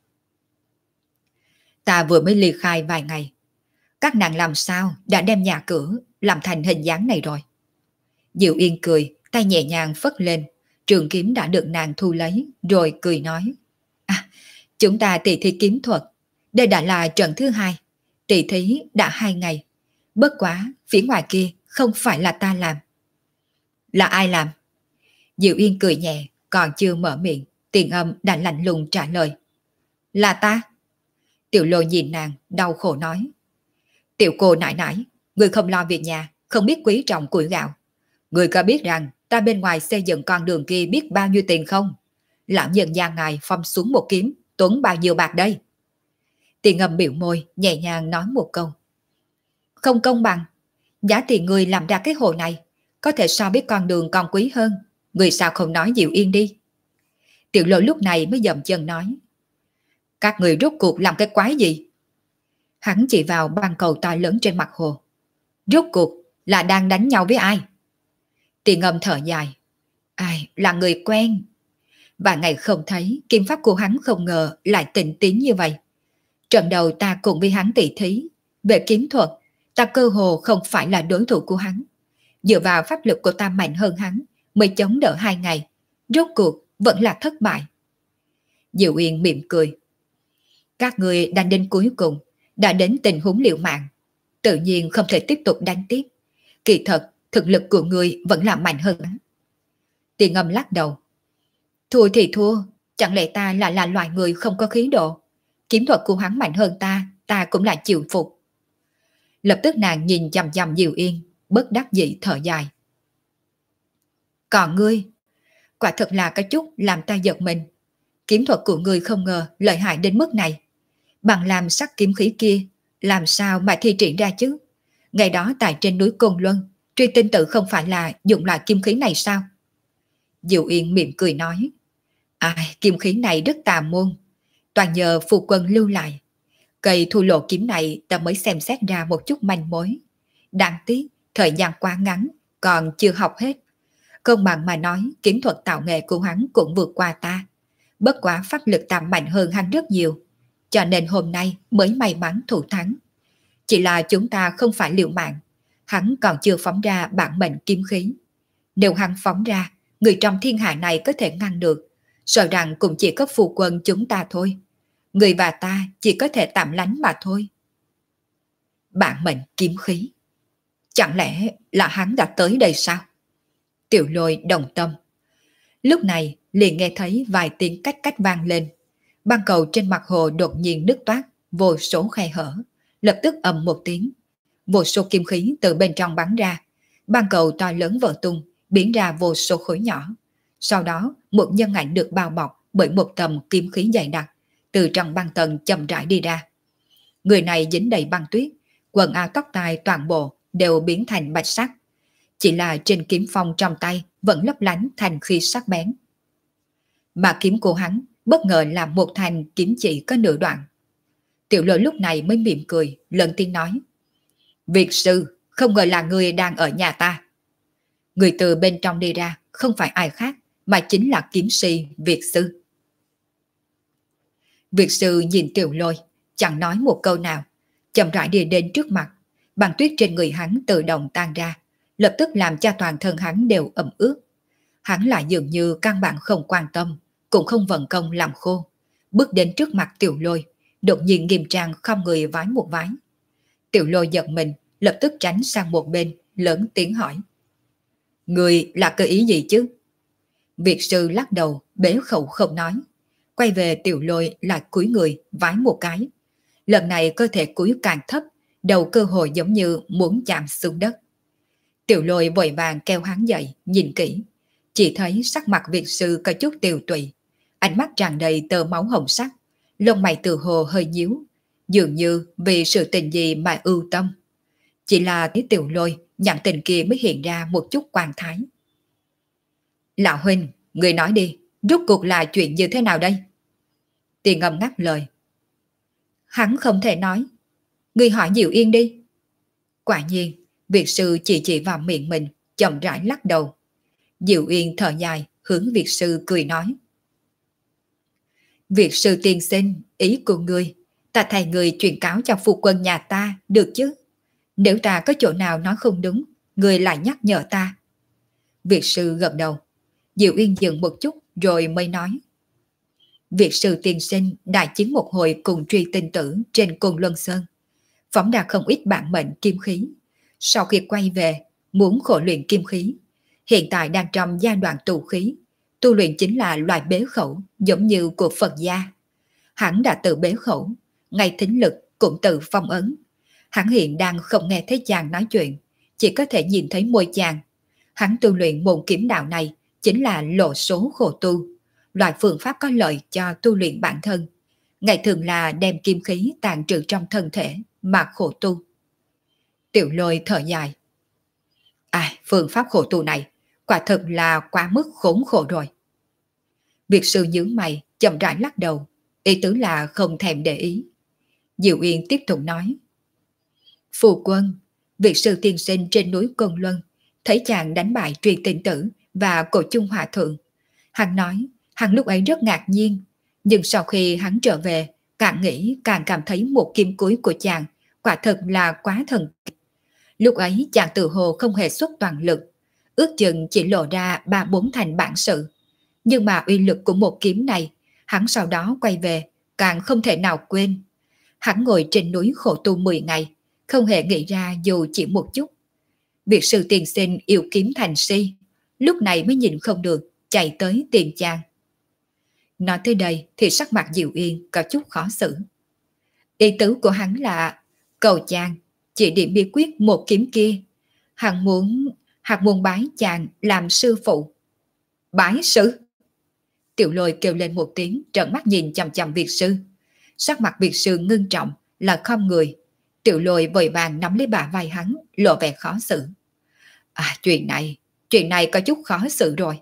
Ta vừa mới ly khai vài ngày. Các nàng làm sao đã đem nhà cửa làm thành hình dáng này rồi. Diệu Yên cười, tay nhẹ nhàng phất lên, trường kiếm đã được nàng thu lấy, rồi cười nói. À, chúng ta tỷ thí kiếm thuật, đây đã là trận thứ hai, tỷ thí đã 2 ngày. Bất quá, phía ngoài kia không phải là ta làm. Là ai làm? Diệu Yên cười nhẹ, còn chưa mở miệng, Tiền Âm đã lạnh lùng trả lời. Là ta. Tiểu Lôi nhìn nàng, đau khổ nói. Tiểu cô nãi nãi, người không lo việc nhà, không biết quý trọng củi gạo. Người có biết rằng ta bên ngoài xây dựng con đường kia biết bao nhiêu tiền không? Lão nhân gia ngài phong xuống một kiếm, tốn bao nhiêu bạc đây? Tiền Âm biểu môi, nhẹ nhàng nói một câu. Không công bằng. Giá tiền người làm ra cái hồ này, có thể so với con đường còn quý hơn. Người sao không nói Diệu Yên đi? Tiểu Lôi lúc này mới dậm chân nói. Các người rốt cuộc làm cái quái gì? Hắn chỉ vào băng cầu to lớn trên mặt hồ. Rốt cuộc là đang đánh nhau với ai? Tiền Âm thở dài. Ai, là người quen. Và ngày không thấy, kiếm pháp của hắn không ngờ lại tịnh tiến như vậy. Trận đầu ta cùng với hắn tỷ thí. Về kiếm thuật, ta cơ hồ không phải là đối thủ của hắn. Dựa vào pháp lực của ta mạnh hơn hắn, mới chống đỡ 2 ngày. Rốt cuộc vẫn là thất bại. Diệu Yên mỉm cười. Các người đánh đến cuối cùng, đã đến tình huống liều mạng. Tự nhiên không thể tiếp tục đánh tiếp. Kỳ thật, thực lực của người vẫn là mạnh hơn hắn. Tiền Âm lắc đầu. Thua thì thua, chẳng lẽ ta là loại người không có khí độ? Kiếm thuật của hắn mạnh hơn ta cũng là chịu phục. Lập tức nàng nhìn chằm chằm Diệu Yên, bất đắc dĩ thở dài. Còn ngươi, quả thật là cái chút làm ta giật mình. Kiếm thuật của ngươi không ngờ lợi hại đến mức này. Bằng làm sắc kiếm khí kia, làm sao mà thi triển ra chứ? Ngày đó tại trên núi Côn Luân, Truy Tinh Tự không phải là dùng loại kiếm khí này sao? Diệu Yên mỉm cười nói. Ai, kiếm khí này rất tà môn. Toàn nhờ phu quân lưu lại. Cây thu lộ kiếm này ta mới xem xét ra một chút manh mối. Đáng tiếc, thời gian quá ngắn, còn chưa học hết. Công bằng mà nói, kiếm thuật tạo nghệ của hắn cũng vượt qua ta. Bất quá pháp lực ta mạnh hơn hắn rất nhiều. Cho nên hôm nay mới may mắn thủ thắng. Chỉ là chúng ta không phải liều mạng. Hắn còn chưa phóng ra bản mệnh kiếm khí. Nếu hắn phóng ra, người trong thiên hạ này có thể ngăn được. Sợ rằng cũng chỉ có phu quân chúng ta thôi. Người và ta chỉ có thể tạm lánh mà thôi. Bản mệnh kiếm khí. Chẳng lẽ là hắn đã tới đây sao? Tiểu Lôi đồng tâm. Lúc này liền nghe thấy vài tiếng cách cách vang lên. Băng cầu trên mặt hồ đột nhiên nứt toát, vô số khe hở. Lập tức ầm một tiếng. Vô số kim khí từ bên trong bắn ra. Băng cầu to lớn vỡ tung, biến ra vô số khối nhỏ. Sau đó, một nhân ảnh được bao bọc bởi một tầm kim khí dày đặc, từ trong băng tầng chậm rãi đi ra. Người này dính đầy băng tuyết, quần áo tóc tai toàn bộ đều biến thành bạch sắc. Chỉ là trên kiếm phong trong tay vẫn lấp lánh thành khí sắc bén. Mà kiếm của hắn bất ngờ là một thanh kiếm chỉ có nửa đoạn. Tiểu Lôi lúc này mới mỉm cười, lần tiếng nói. Việt sư, không ngờ là người đang ở nhà ta. Người từ bên trong đi ra không phải ai khác, mà chính là kiếm si Việt sư. Việt sư nhìn Tiểu Lôi, chẳng nói một câu nào, chậm rãi đi đến trước mặt. Băng tuyết trên người hắn tự động tan ra, lập tức làm cho toàn thân hắn đều ẩm ướt. Hắn lại dường như căn bản không quan tâm, cũng không vận công làm khô. Bước đến trước mặt Tiểu Lôi, đột nhiên nghiêm trang không người vái một vái. Tiểu Lôi giật mình, lập tức tránh sang một bên, lớn tiếng hỏi. Người là cơ ý gì chứ? Việt sư lắc đầu, bế khẩu không nói. Quay về Tiểu Lôi lại cúi người, vái một cái. Lần này cơ thể cúi càng thấp, đầu cơ hội giống như muốn chạm xuống đất. Tiểu Lôi vội vàng kêu hắn dậy, nhìn kỹ. Chỉ thấy sắc mặt Việt sư có chút tiều tụy. ánh mắt tràn đầy tơ máu hồng sắc, lông mày từ hồ hơi nhíu, dường như vì sự tình gì mà ưu tâm. Chỉ là thấy Tiểu Lôi nhận tình kia mới hiện ra một chút quan thái. Lão huynh, người nói đi, rốt cuộc là chuyện như thế nào đây? Tiền Ngâm ngắt lời. Hắn không thể nói. Người hỏi Diệu Yên đi. Quả nhiên, Việt sư chỉ vào miệng mình, chậm rãi lắc đầu. Diệu Yên thở dài, hướng Việt sư cười nói. Việt sư tiên sinh, ý của ngươi, ta thay người truyền cáo cho phu quân nhà ta, được chứ? Nếu ta có chỗ nào nói không đúng, ngươi lại nhắc nhở ta. Việt sư gật đầu. Diệu Yên dừng một chút rồi mới nói. Việt sư tiên sinh đại chiến một hồi cùng Truy Tinh Tử trên Côn Luân Sơn, phóng ra không ít bản mệnh kim khí. Sau khi quay về, muốn khổ luyện kim khí, hiện tại đang trong giai đoạn tụ khí. Tu luyện chính là loại bế khẩu giống như của Phật gia. Hắn đã tự bế khẩu, ngay thính lực cũng tự phong ấn. Hắn hiện đang không nghe thấy chàng nói chuyện, chỉ có thể nhìn thấy môi chàng. Hắn tu luyện môn kiếm đạo này chính là lộ số khổ tu, loại phương pháp có lợi cho tu luyện bản thân. Ngày thường là đem kim khí tàn trữ trong thân thể mà khổ tu. Tiểu Lôi thở dài. Phương pháp khổ tu này quả thực là quá mức khốn khổ rồi. Việt sư nhướng mày, chậm rãi lắc đầu, ý tứ là không thèm để ý. Diệu Yên tiếp tục nói. Phu quân, Việt sư tiên sinh trên núi Côn Luân thấy chàng đánh bại Truy Tinh Tử và Cổ Chung Hòa Thượng. Hắn nói, hắn lúc ấy rất ngạc nhiên, nhưng sau khi hắn trở về, càng nghĩ càng cảm thấy một kim cuối của chàng quả thật là quá thần kỳ. Lúc ấy chàng tự hồ không hề xuất toàn lực, ước chừng chỉ lộ ra 3-4 thành bản sự. Nhưng mà uy lực của một kiếm này, hắn sau đó quay về, càng không thể nào quên. Hắn ngồi trên núi khổ tu 10 ngày, không hề nghĩ ra dù chỉ một chút. Việc sư tiên sinh yêu kiếm thành si, lúc này mới nhìn không được, chạy tới tìm chàng. Nói tới đây thì sắc mặt Diệu Yên có chút khó xử. Ý tứ của hắn là cầu chàng chỉ điểm bí quyết một kiếm kia. Hắn muốn bái chàng làm sư phụ. Bái sư? Tiểu Lôi kêu lên một tiếng, trợn mắt nhìn chằm chằm Việt sư. Sắc mặt Việt sư ngưng trọng, là không người. Tiểu Lôi vội vàng nắm lấy bả vai hắn, lộ vẻ khó xử. Chuyện này có chút khó xử rồi.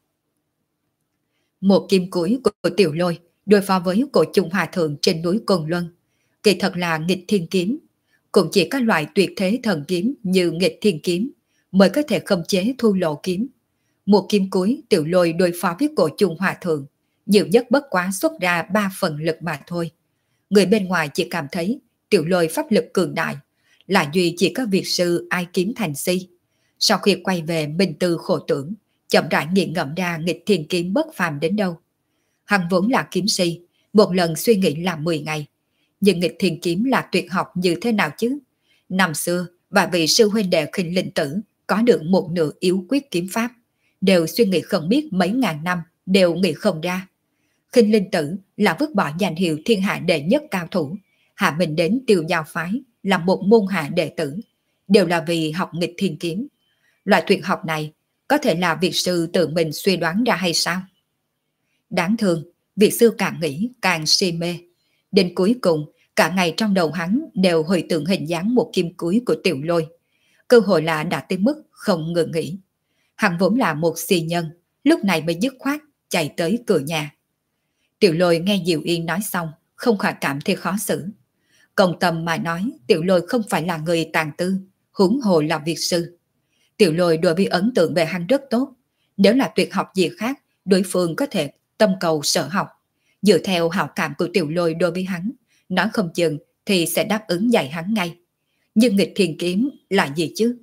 Một kim cuối của Tiểu Lôi đối phó với Cổ Chung Hòa Thượng trên núi Côn Luân, kỳ thật là nghịch thiên kiếm. Cũng chỉ có loại tuyệt thế thần kiếm như nghịch thiên kiếm mới có thể khống chế thu lộ kiếm. Một kim cuối Tiểu Lôi đối phó với Cổ Chung Hòa Thượng, nhiều nhất bất quá xuất ra 3 phần lực mà thôi. Người bên ngoài chỉ cảm thấy Tiểu Lôi pháp lực cường đại, là duy chỉ có Việt sư ai kiếm thành si. Sau khi quay về minh tư khổ tưởng, chậm rãi nghiền ngẫm ra nghịch thiên kiếm bất phàm đến đâu. Hắn vốn là kiếm si, một lần suy nghĩ là 10 ngày. Nhưng nghịch thiên kiếm là tuyệt học như thế nào chứ? Năm xưa, và vị sư huynh đệ Khinh Linh Tử có được một nửa yếu quyết kiếm pháp, đều suy nghĩ không biết mấy ngàn năm, đều nghĩ không ra. Khinh Linh Tử là vứt bỏ danh hiệu thiên hạ đệ nhất cao thủ, hạ mình đến Tiêu Giao phái làm một môn hạ đệ tử, đều là vì học nghịch thiên kiếm. Loại tuyệt học này có thể là Việt sư tự mình suy đoán ra hay sao? Đáng thương, Việt sư càng nghĩ càng si mê. Đến cuối cùng, cả ngày trong đầu hắn đều hồi tưởng hình dáng một kim cuối của Tiểu Lôi. Cơ hội là đã tới mức không ngừng nghỉ. Hắn vốn là một si nhân, lúc này mới dứt khoát chạy tới cửa nhà. Tiểu Lôi nghe Diệu Yên nói xong, không khỏi cảm thấy khó xử. Công tâm mà nói, Tiểu Lôi không phải là người tàn tư, huống hồ là Việt sư. Tiểu Lôi đối với ấn tượng về hắn rất tốt. Nếu là tuyệt học gì khác, đối phương có thể tâm cầu sở học. Dựa theo hảo cảm của Tiểu Lôi đối với hắn, nói không chừng thì sẽ đáp ứng dạy hắn ngay. Nhưng nghịch thiên kiếm là gì chứ?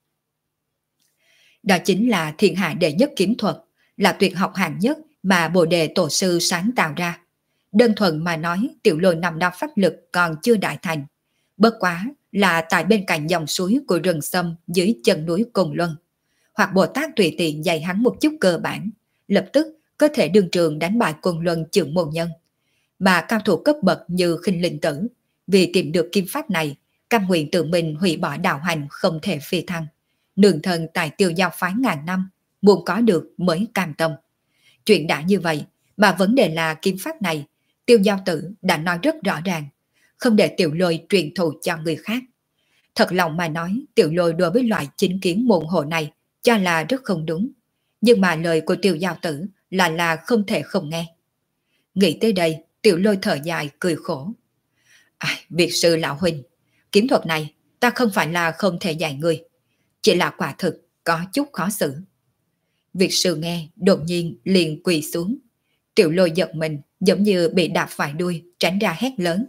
Đó chính là thiên hạ đệ nhất kiếm thuật, là tuyệt học hạng nhất mà Bồ Đề Tổ sư sáng tạo ra. Đơn thuần mà nói, Tiểu Lôi năm đó pháp lực còn chưa đại thành. Bất quá là tại bên cạnh dòng suối của rừng sâm dưới chân núi Côn Luân. Hoặc Bồ Tát tùy tiện dạy hắn một chút cơ bản, lập tức có thể đương trường đánh bại Côn Luân trưởng môn nhân. Mà cao thủ cấp bậc như Khinh Linh Tử, vì tìm được kim pháp này, cam nguyện tự mình hủy bỏ đạo hành không thể phi thăng. Nương thân tại Tiêu Giao phái ngàn năm, muốn có được mới cam tâm. Chuyện đã như vậy, Mà vấn đề là kiếm pháp này, Tiêu Giao Tử đã nói rất rõ ràng, không để Tiểu Lôi truyền thụ cho người khác. Thật lòng mà nói, Tiểu Lôi đối với loại chính kiến môn hộ này cho là rất không đúng. Nhưng mà lời của Tiêu Giao Tử là không thể không nghe. Nghĩ tới đây, Tiểu Lôi thở dài cười khổ. Việt sư lão huynh, kiếm thuật này ta không phải là không thể dạy người, chỉ là quả thực có chút khó xử. Việt sư nghe đột nhiên liền quỳ xuống. Tiểu Lôi giật mình giống như bị đạp phải đuôi, tránh ra hét lớn.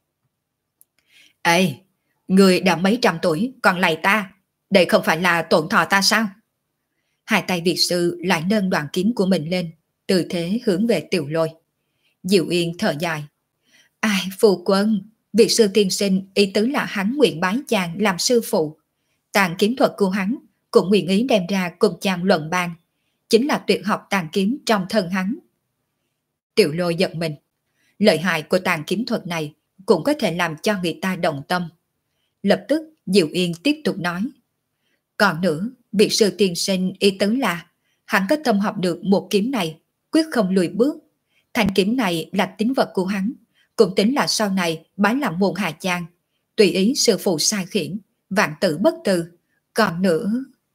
Ê, người đã mấy trăm tuổi còn lạy ta, đây không phải là tổn thọ ta sao? Hai tay Việt sư lại nâng đoạn kiếm của mình lên, tư thế hướng về Tiểu Lôi. Diệu Yên thở dài. Phu quân, Việt sư tiên sinh ý tứ là hắn nguyện bái chàng làm sư phụ. Tàn kiếm thuật của hắn cũng nguyện ý đem ra cùng chàng luận bàn, chính là tuyệt học tàn kiếm trong thân hắn. Tiểu Lôi giật mình. Lợi hại của tàn kiếm thuật này cũng có thể làm cho người ta động tâm. Lập tức Diệu Yên tiếp tục nói. Còn nữa, Việt sư tiên sinh ý tứ là hắn có tâm học được một kiếm này, quyết không lùi bước. Thanh kiếm này là tín vật của hắn, cũng tính là sau này bái làm môn hạ chàng, tùy ý sư phụ sai khiển, vạn tử bất từ. Còn nữa...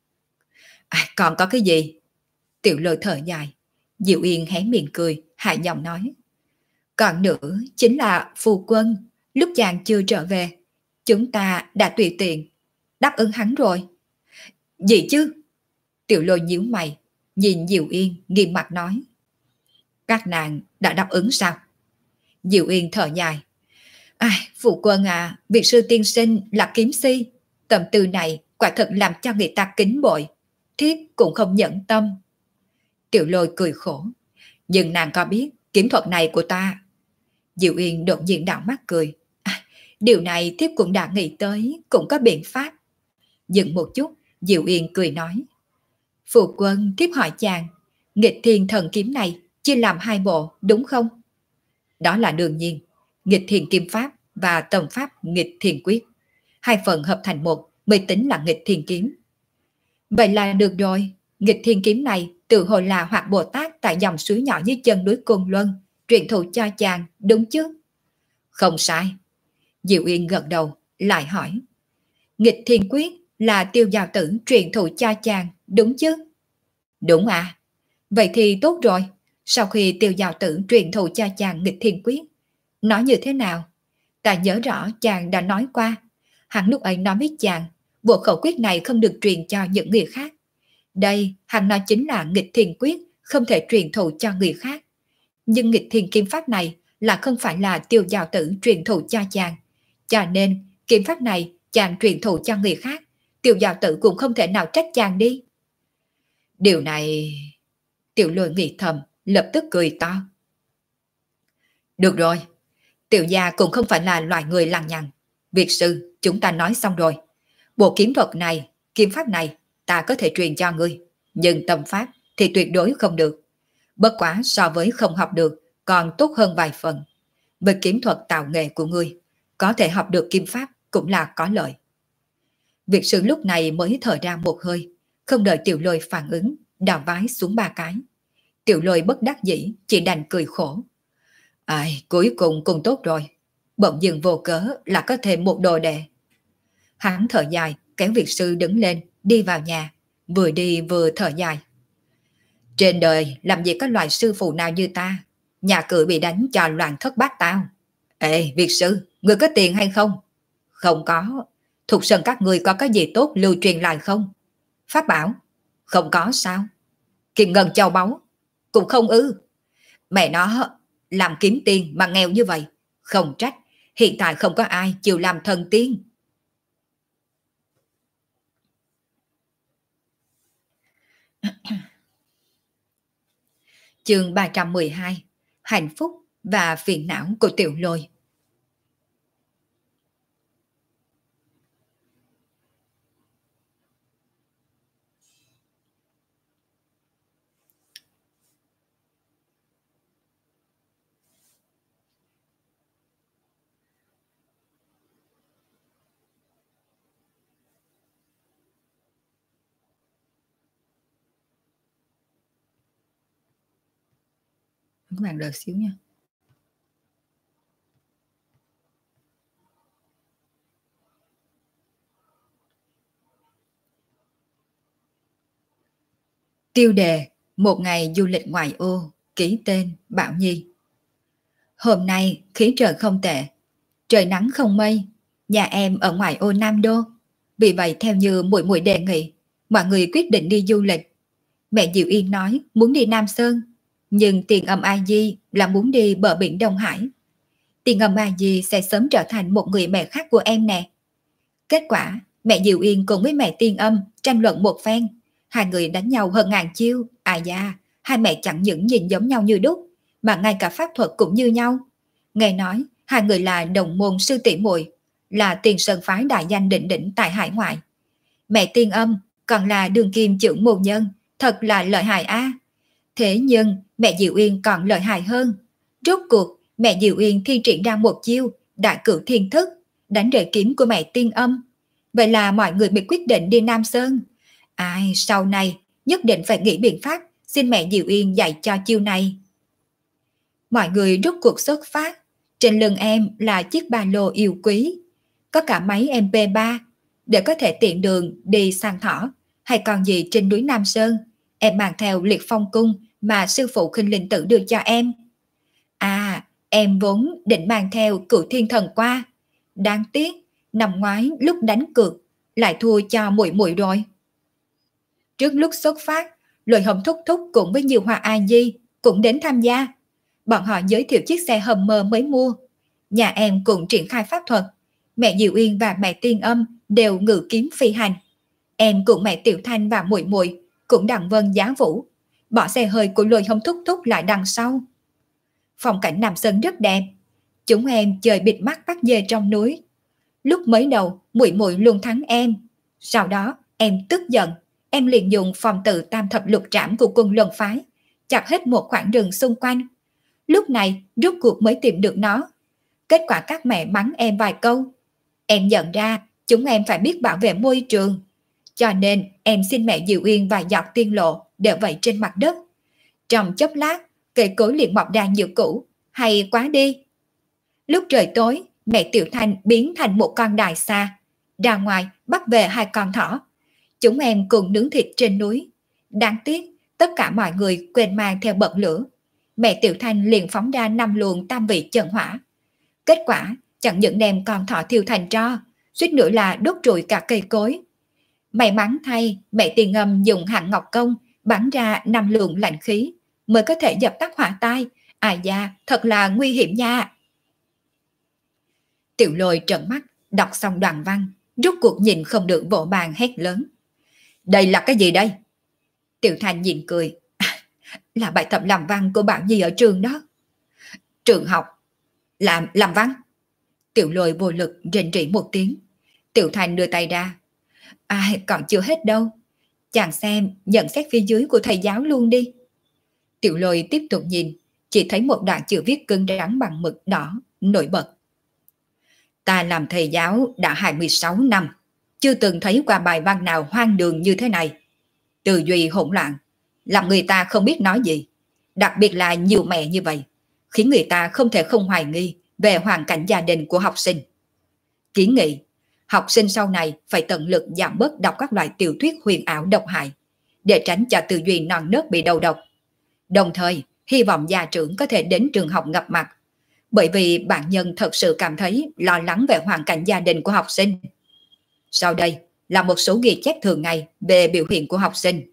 còn có cái gì? Tiểu Lôi thở dài. Diệu Yên hé miệng cười, hạ giọng nói. Còn nữa chính là phu quân, lúc chàng chưa trở về, chúng ta đã tùy tiện đáp ứng hắn rồi. Gì chứ? Tiểu Lôi nhíu mày, nhìn Diệu Yên nghiêm mặt nói. Các nàng đã đáp ứng sao? Diệu Yên thở dài. Phụ quân Việt sư tiên sinh là kiếm si, tầm tư này quả thật làm cho người ta kính bội, thiếp cũng không nhẫn tâm. Tiểu Lôi cười khổ. Nhưng nàng có biết kiếm thuật này của ta? Diệu Yên đột nhiên đảo mắt cười. Điều này thiếp cũng đã nghĩ tới, cũng có biện pháp. Dừng một chút, Diệu Yên cười nói. Phụ quân thiếp hỏi chàng, nghịch thiên thần kiếm này chia làm hai bộ đúng không? Đó là đương nhiên, nghịch thiên kim pháp và tầm pháp nghịch thiên quyết. Hai phần hợp thành một mới tính là nghịch thiên kiếm. Vậy là được rồi, nghịch thiên kiếm này tự hồi là Hoạt Bồ Tát tại dòng suối nhỏ dưới chân núi Côn Luân, truyền thụ cho chàng, đúng chứ? Không sai. Diệu Yên gật đầu, lại hỏi. Nghịch thiên quyết là Tiêu Giao Tử truyền thụ cho chàng, đúng chứ? Đúng à. Vậy thì tốt rồi. Sau khi Tiêu Giao Tử truyền thụ cho chàng nghịch thiên quyết, nói như thế nào? Ta nhớ rõ chàng đã nói qua. Hắn lúc ấy nói với chàng, bộ khẩu quyết này không được truyền cho những người khác. Đây, hắn nói chính là nghịch thiên quyết, không thể truyền thụ cho người khác. Nhưng nghịch thiên kiếm pháp này là không phải là Tiêu Giao Tử truyền thụ cho chàng. Cho nên, kiếm pháp này chàng truyền thụ cho người khác, Tiêu Giao Tử cũng không thể nào trách chàng đi. Điều này... Tiểu Lôi nghĩ thầm, lập tức cười to. Được rồi, Tiểu gia cũng không phải là loại người lằng nhằng. Việt sư, chúng ta nói xong rồi. Bộ kiếm thuật này, kiếm pháp này, ta có thể truyền cho ngươi. Nhưng tâm pháp thì tuyệt đối không được. Bất quá so với không học được, còn tốt hơn vài phần. Về kiếm thuật tạo nghệ của ngươi, có thể học được kiếm pháp cũng là có lợi. Việt sư lúc này mới thở ra một hơi, không đợi Tiểu Lôi phản ứng, đào vái xuống ba cái. Tiểu Lôi bất đắc dĩ, chỉ đành cười khổ. Cuối cùng cũng tốt rồi. Bỗng dừng vô cớ là có thêm một đồ đệ. Hắn thở dài, kéo Việt sư đứng lên, đi vào nhà, vừa đi vừa thở dài. Trên đời làm gì có loại sư phụ nào như ta, nhà cửa bị đánh cho loạn thất bát tao. Ê, Việt sư, người có tiền hay không? Không có. Thuộc sơn các người có cái gì tốt lưu truyền lại không? Pháp bảo? Không có sao? Kim ngân châu báu? Cũng không ư. Mẹ nó, làm kiếm tiền mà nghèo như vậy. Không trách, hiện tại không có ai chịu làm thần tiên. Chương 312. Hạnh phúc và phiền não của Tiểu Lôi. Các bạn đợi xíu nha. Tiêu đề: một ngày du lịch ngoại ô, ký tên Bảo Nhi. Hôm nay khí trời không tệ, trời nắng không mây, nhà em ở ngoại ô Nam Đô. Vì vậy theo như muội muội đề nghị, mọi người quyết định đi du lịch. Mẹ Diệu Yên nói muốn đi Nam Sơn, nhưng Tiền Âm A Di là muốn đi bờ biển Đông Hải. Tiền Âm A Di sẽ sớm trở thành một người mẹ khác của em nè. Kết quả, mẹ Diệu Yên cùng với mẹ Tiên Âm tranh luận một phen. Hai người đánh nhau hơn ngàn chiêu. À da, hai mẹ chẳng những nhìn giống nhau như đúc, mà ngay cả pháp thuật cũng như nhau. Nghe nói, hai người là đồng môn sư tỷ muội, là Tiền Sơn phái đại danh đỉnh đỉnh tại hải ngoại. Mẹ Tiên Âm còn là đường kim trưởng môn nhân, thật là lợi hại a. Thế nhưng mẹ Diệu Yên còn lợi hại hơn. Rốt cuộc, mẹ Diệu Yên thi triển ra một chiêu đại cửu thiên thức, đánh rơi kiếm của mẹ Tiên Âm. Vậy là mọi người mới quyết định đi Nam Sơn. Ai, sau này nhất định phải nghĩ biện pháp xin mẹ Diệu Yên dạy cho chiêu này. Mọi người rút cuộc xuất phát. Trên lưng em là chiếc ba lô yêu quý, có cả máy MP3 để có thể tiện đường đi sang thỏ hay còn gì trên núi Nam Sơn. Em mang theo liệt phong cung mà sư phụ Khinh Linh Tử đưa cho em. À, em vốn định mang theo Cửu Thiên Thần qua. Đáng tiếc, năm ngoái lúc đánh cược lại thua cho muội muội rồi. Trước lúc xuất phát, Lôi Hồng thúc thúc cùng với nhiều Hoa A Di cũng đến tham gia. Bọn họ giới thiệu chiếc xe Hummer mới mua. Nhà em cũng triển khai pháp thuật. Mẹ Diệu Yên và mẹ Tiên Âm đều ngự kiếm phi hành. Em cùng mẹ Tiểu Thanh và muội muội cũng đặng vân giá vũ. Bỏ xe hơi của Lôi Hồng thúc thúc lại đằng sau. Phong cảnh Nam Sơn rất đẹp. Chúng em chơi bịt mắt bắt dê trong núi. Lúc mới đầu, muội muội luôn thắng em. Sau đó, em tức giận. Em liền dùng phòng tự tam thập lục trảm của Quân Luân phái, chặt hết một khoảng rừng xung quanh. Lúc này, rốt cuộc mới tìm được nó. Kết quả các mẹ mắng em vài câu. Em nhận ra chúng em phải biết bảo vệ môi trường. Cho nên em xin mẹ Diệu Yên vài giọt tiên lộ để vậy trên mặt đất. Trong chốc lát, cây cối liền mọc ra như cũ. Hay quá đi. Lúc trời tối, mẹ Tiểu Thanh biến thành một con đại xà. Ra ngoài bắt về hai con thỏ. Chúng em cùng nướng thịt trên núi. Đáng tiếc, tất cả mọi người quên mang theo bật lửa. Mẹ Tiểu Thanh liền phóng ra 5 luồng tam vị chân hỏa. Kết quả, chẳng những đem con thỏ thiêu thành tro, suýt nữa là đốt trụi cả cây cối. May mắn thay, mẹ Tiền Âm dùng hạng ngọc công bắn ra 5 luồng lạnh khí mới có thể dập tắt hỏa tai. À da, thật là nguy hiểm nha. Tiểu Lôi trợn mắt, đọc xong đoạn văn, rốt cuộc nhìn không được vỗ bàn hét lớn. Đây là cái gì đây? Tiểu Thanh nhìn cười. Là bài tập làm văn của Bảo Nhi ở trường đó. Trường học? Làm văn? Tiểu Lôi vô lực rền rỉ một tiếng. Tiểu Thanh đưa tay ra. Còn chưa hết đâu. Chàng xem nhận xét phía dưới của thầy giáo luôn đi. Tiểu Lôi tiếp tục nhìn, chỉ thấy một đoạn chữ viết cứng rắn bằng mực đỏ, nổi bật. Ta làm thầy giáo đã 26 năm, chưa từng thấy qua bài văn nào hoang đường như thế này. Tư duy hỗn loạn, làm người ta không biết nói gì. Đặc biệt là nhiều mẹ như vậy, khiến người ta không thể không hoài nghi về hoàn cảnh gia đình của học sinh. Kiến nghị, học sinh sau này phải tận lực giảm bớt đọc các loại tiểu thuyết huyền ảo độc hại, để tránh cho tư duy non nớt bị đầu độc. Đồng thời, hy vọng gia trưởng có thể đến trường học gặp mặt, bởi vì bản nhân thật sự cảm thấy lo lắng về hoàn cảnh gia đình của học sinh. Sau đây là một số ghi chép thường ngày về biểu hiện của học sinh.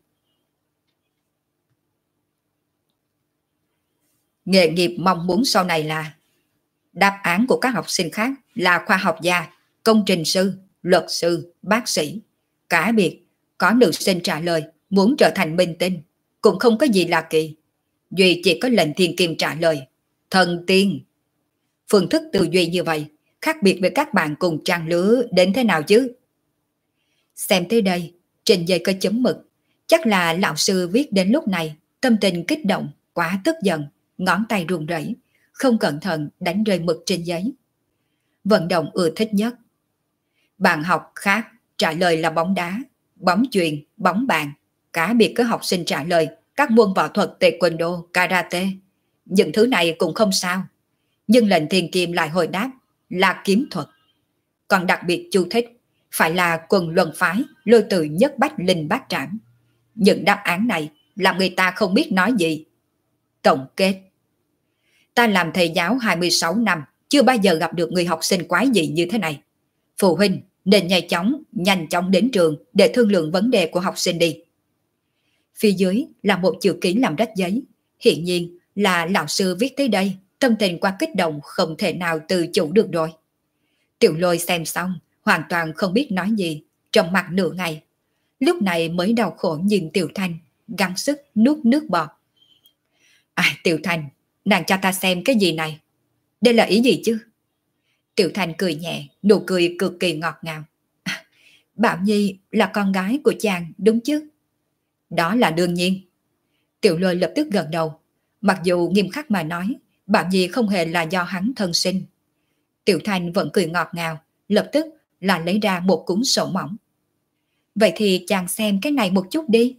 Nghề nghiệp mong muốn sau này là: đáp án của các học sinh khác là khoa học gia, công trình sư, luật sư, bác sĩ. Cả biệt, có nữ sinh trả lời muốn trở thành minh tinh, cũng không có gì lạ kỳ. Duy chỉ có lệnh thiên kim trả lời thần tiên. Phương thức tư duy như vậy khác biệt với các bạn cùng trang lứa đến thế nào chứ? Xem tới đây, trên giấy có chấm mực. Chắc là lão sư viết đến lúc này, tâm tình kích động, quá tức giận, ngón tay run rẩy, không cẩn thận đánh rơi mực trên giấy. Vận động ưa thích nhất. Bạn học khác trả lời là bóng đá, bóng chuyền, bóng bàn. Cá biệt có học sinh trả lời các môn võ thuật taekwondo, karate. Những thứ này cũng không sao. Nhưng lệnh thiên kim lại hồi đáp là kiếm thuật. Còn đặc biệt chú thích phải là quần luân phái lôi từ nhất bách linh bát trảm. Những đáp án này làm người ta không biết nói gì. Tổng kết: ta làm thầy giáo 26 năm, chưa bao giờ gặp được người học sinh quái dị như thế này. Phụ huynh nên nhanh chóng đến trường để thương lượng vấn đề của học sinh đi. Phía dưới là một chữ ký làm rách giấy. Hiện nhiên là lão sư viết tới đây, tâm tình quá kích động không thể nào tự chủ được rồi. Tiểu Lôi xem xong, hoàn toàn không biết nói gì, trầm mặc nửa ngày. Lúc này mới đau khổ nhìn Tiểu Thanh, gắng sức nuốt nước bọt. Tiểu Thanh, nàng cho ta xem cái gì này? Đây là ý gì chứ? Tiểu Thanh cười nhẹ, nụ cười cực kỳ ngọt ngào. Bảo Nhi là con gái của chàng đúng chứ? Đó là đương nhiên. Tiểu Lôi lập tức gật đầu. Mặc dù nghiêm khắc mà nói, Bảo Nhi không hề là do hắn thân sinh. Tiểu Thanh vẫn cười ngọt ngào, lập tức là lấy ra một cuốn sổ mỏng. Vậy thì chàng xem cái này một chút đi.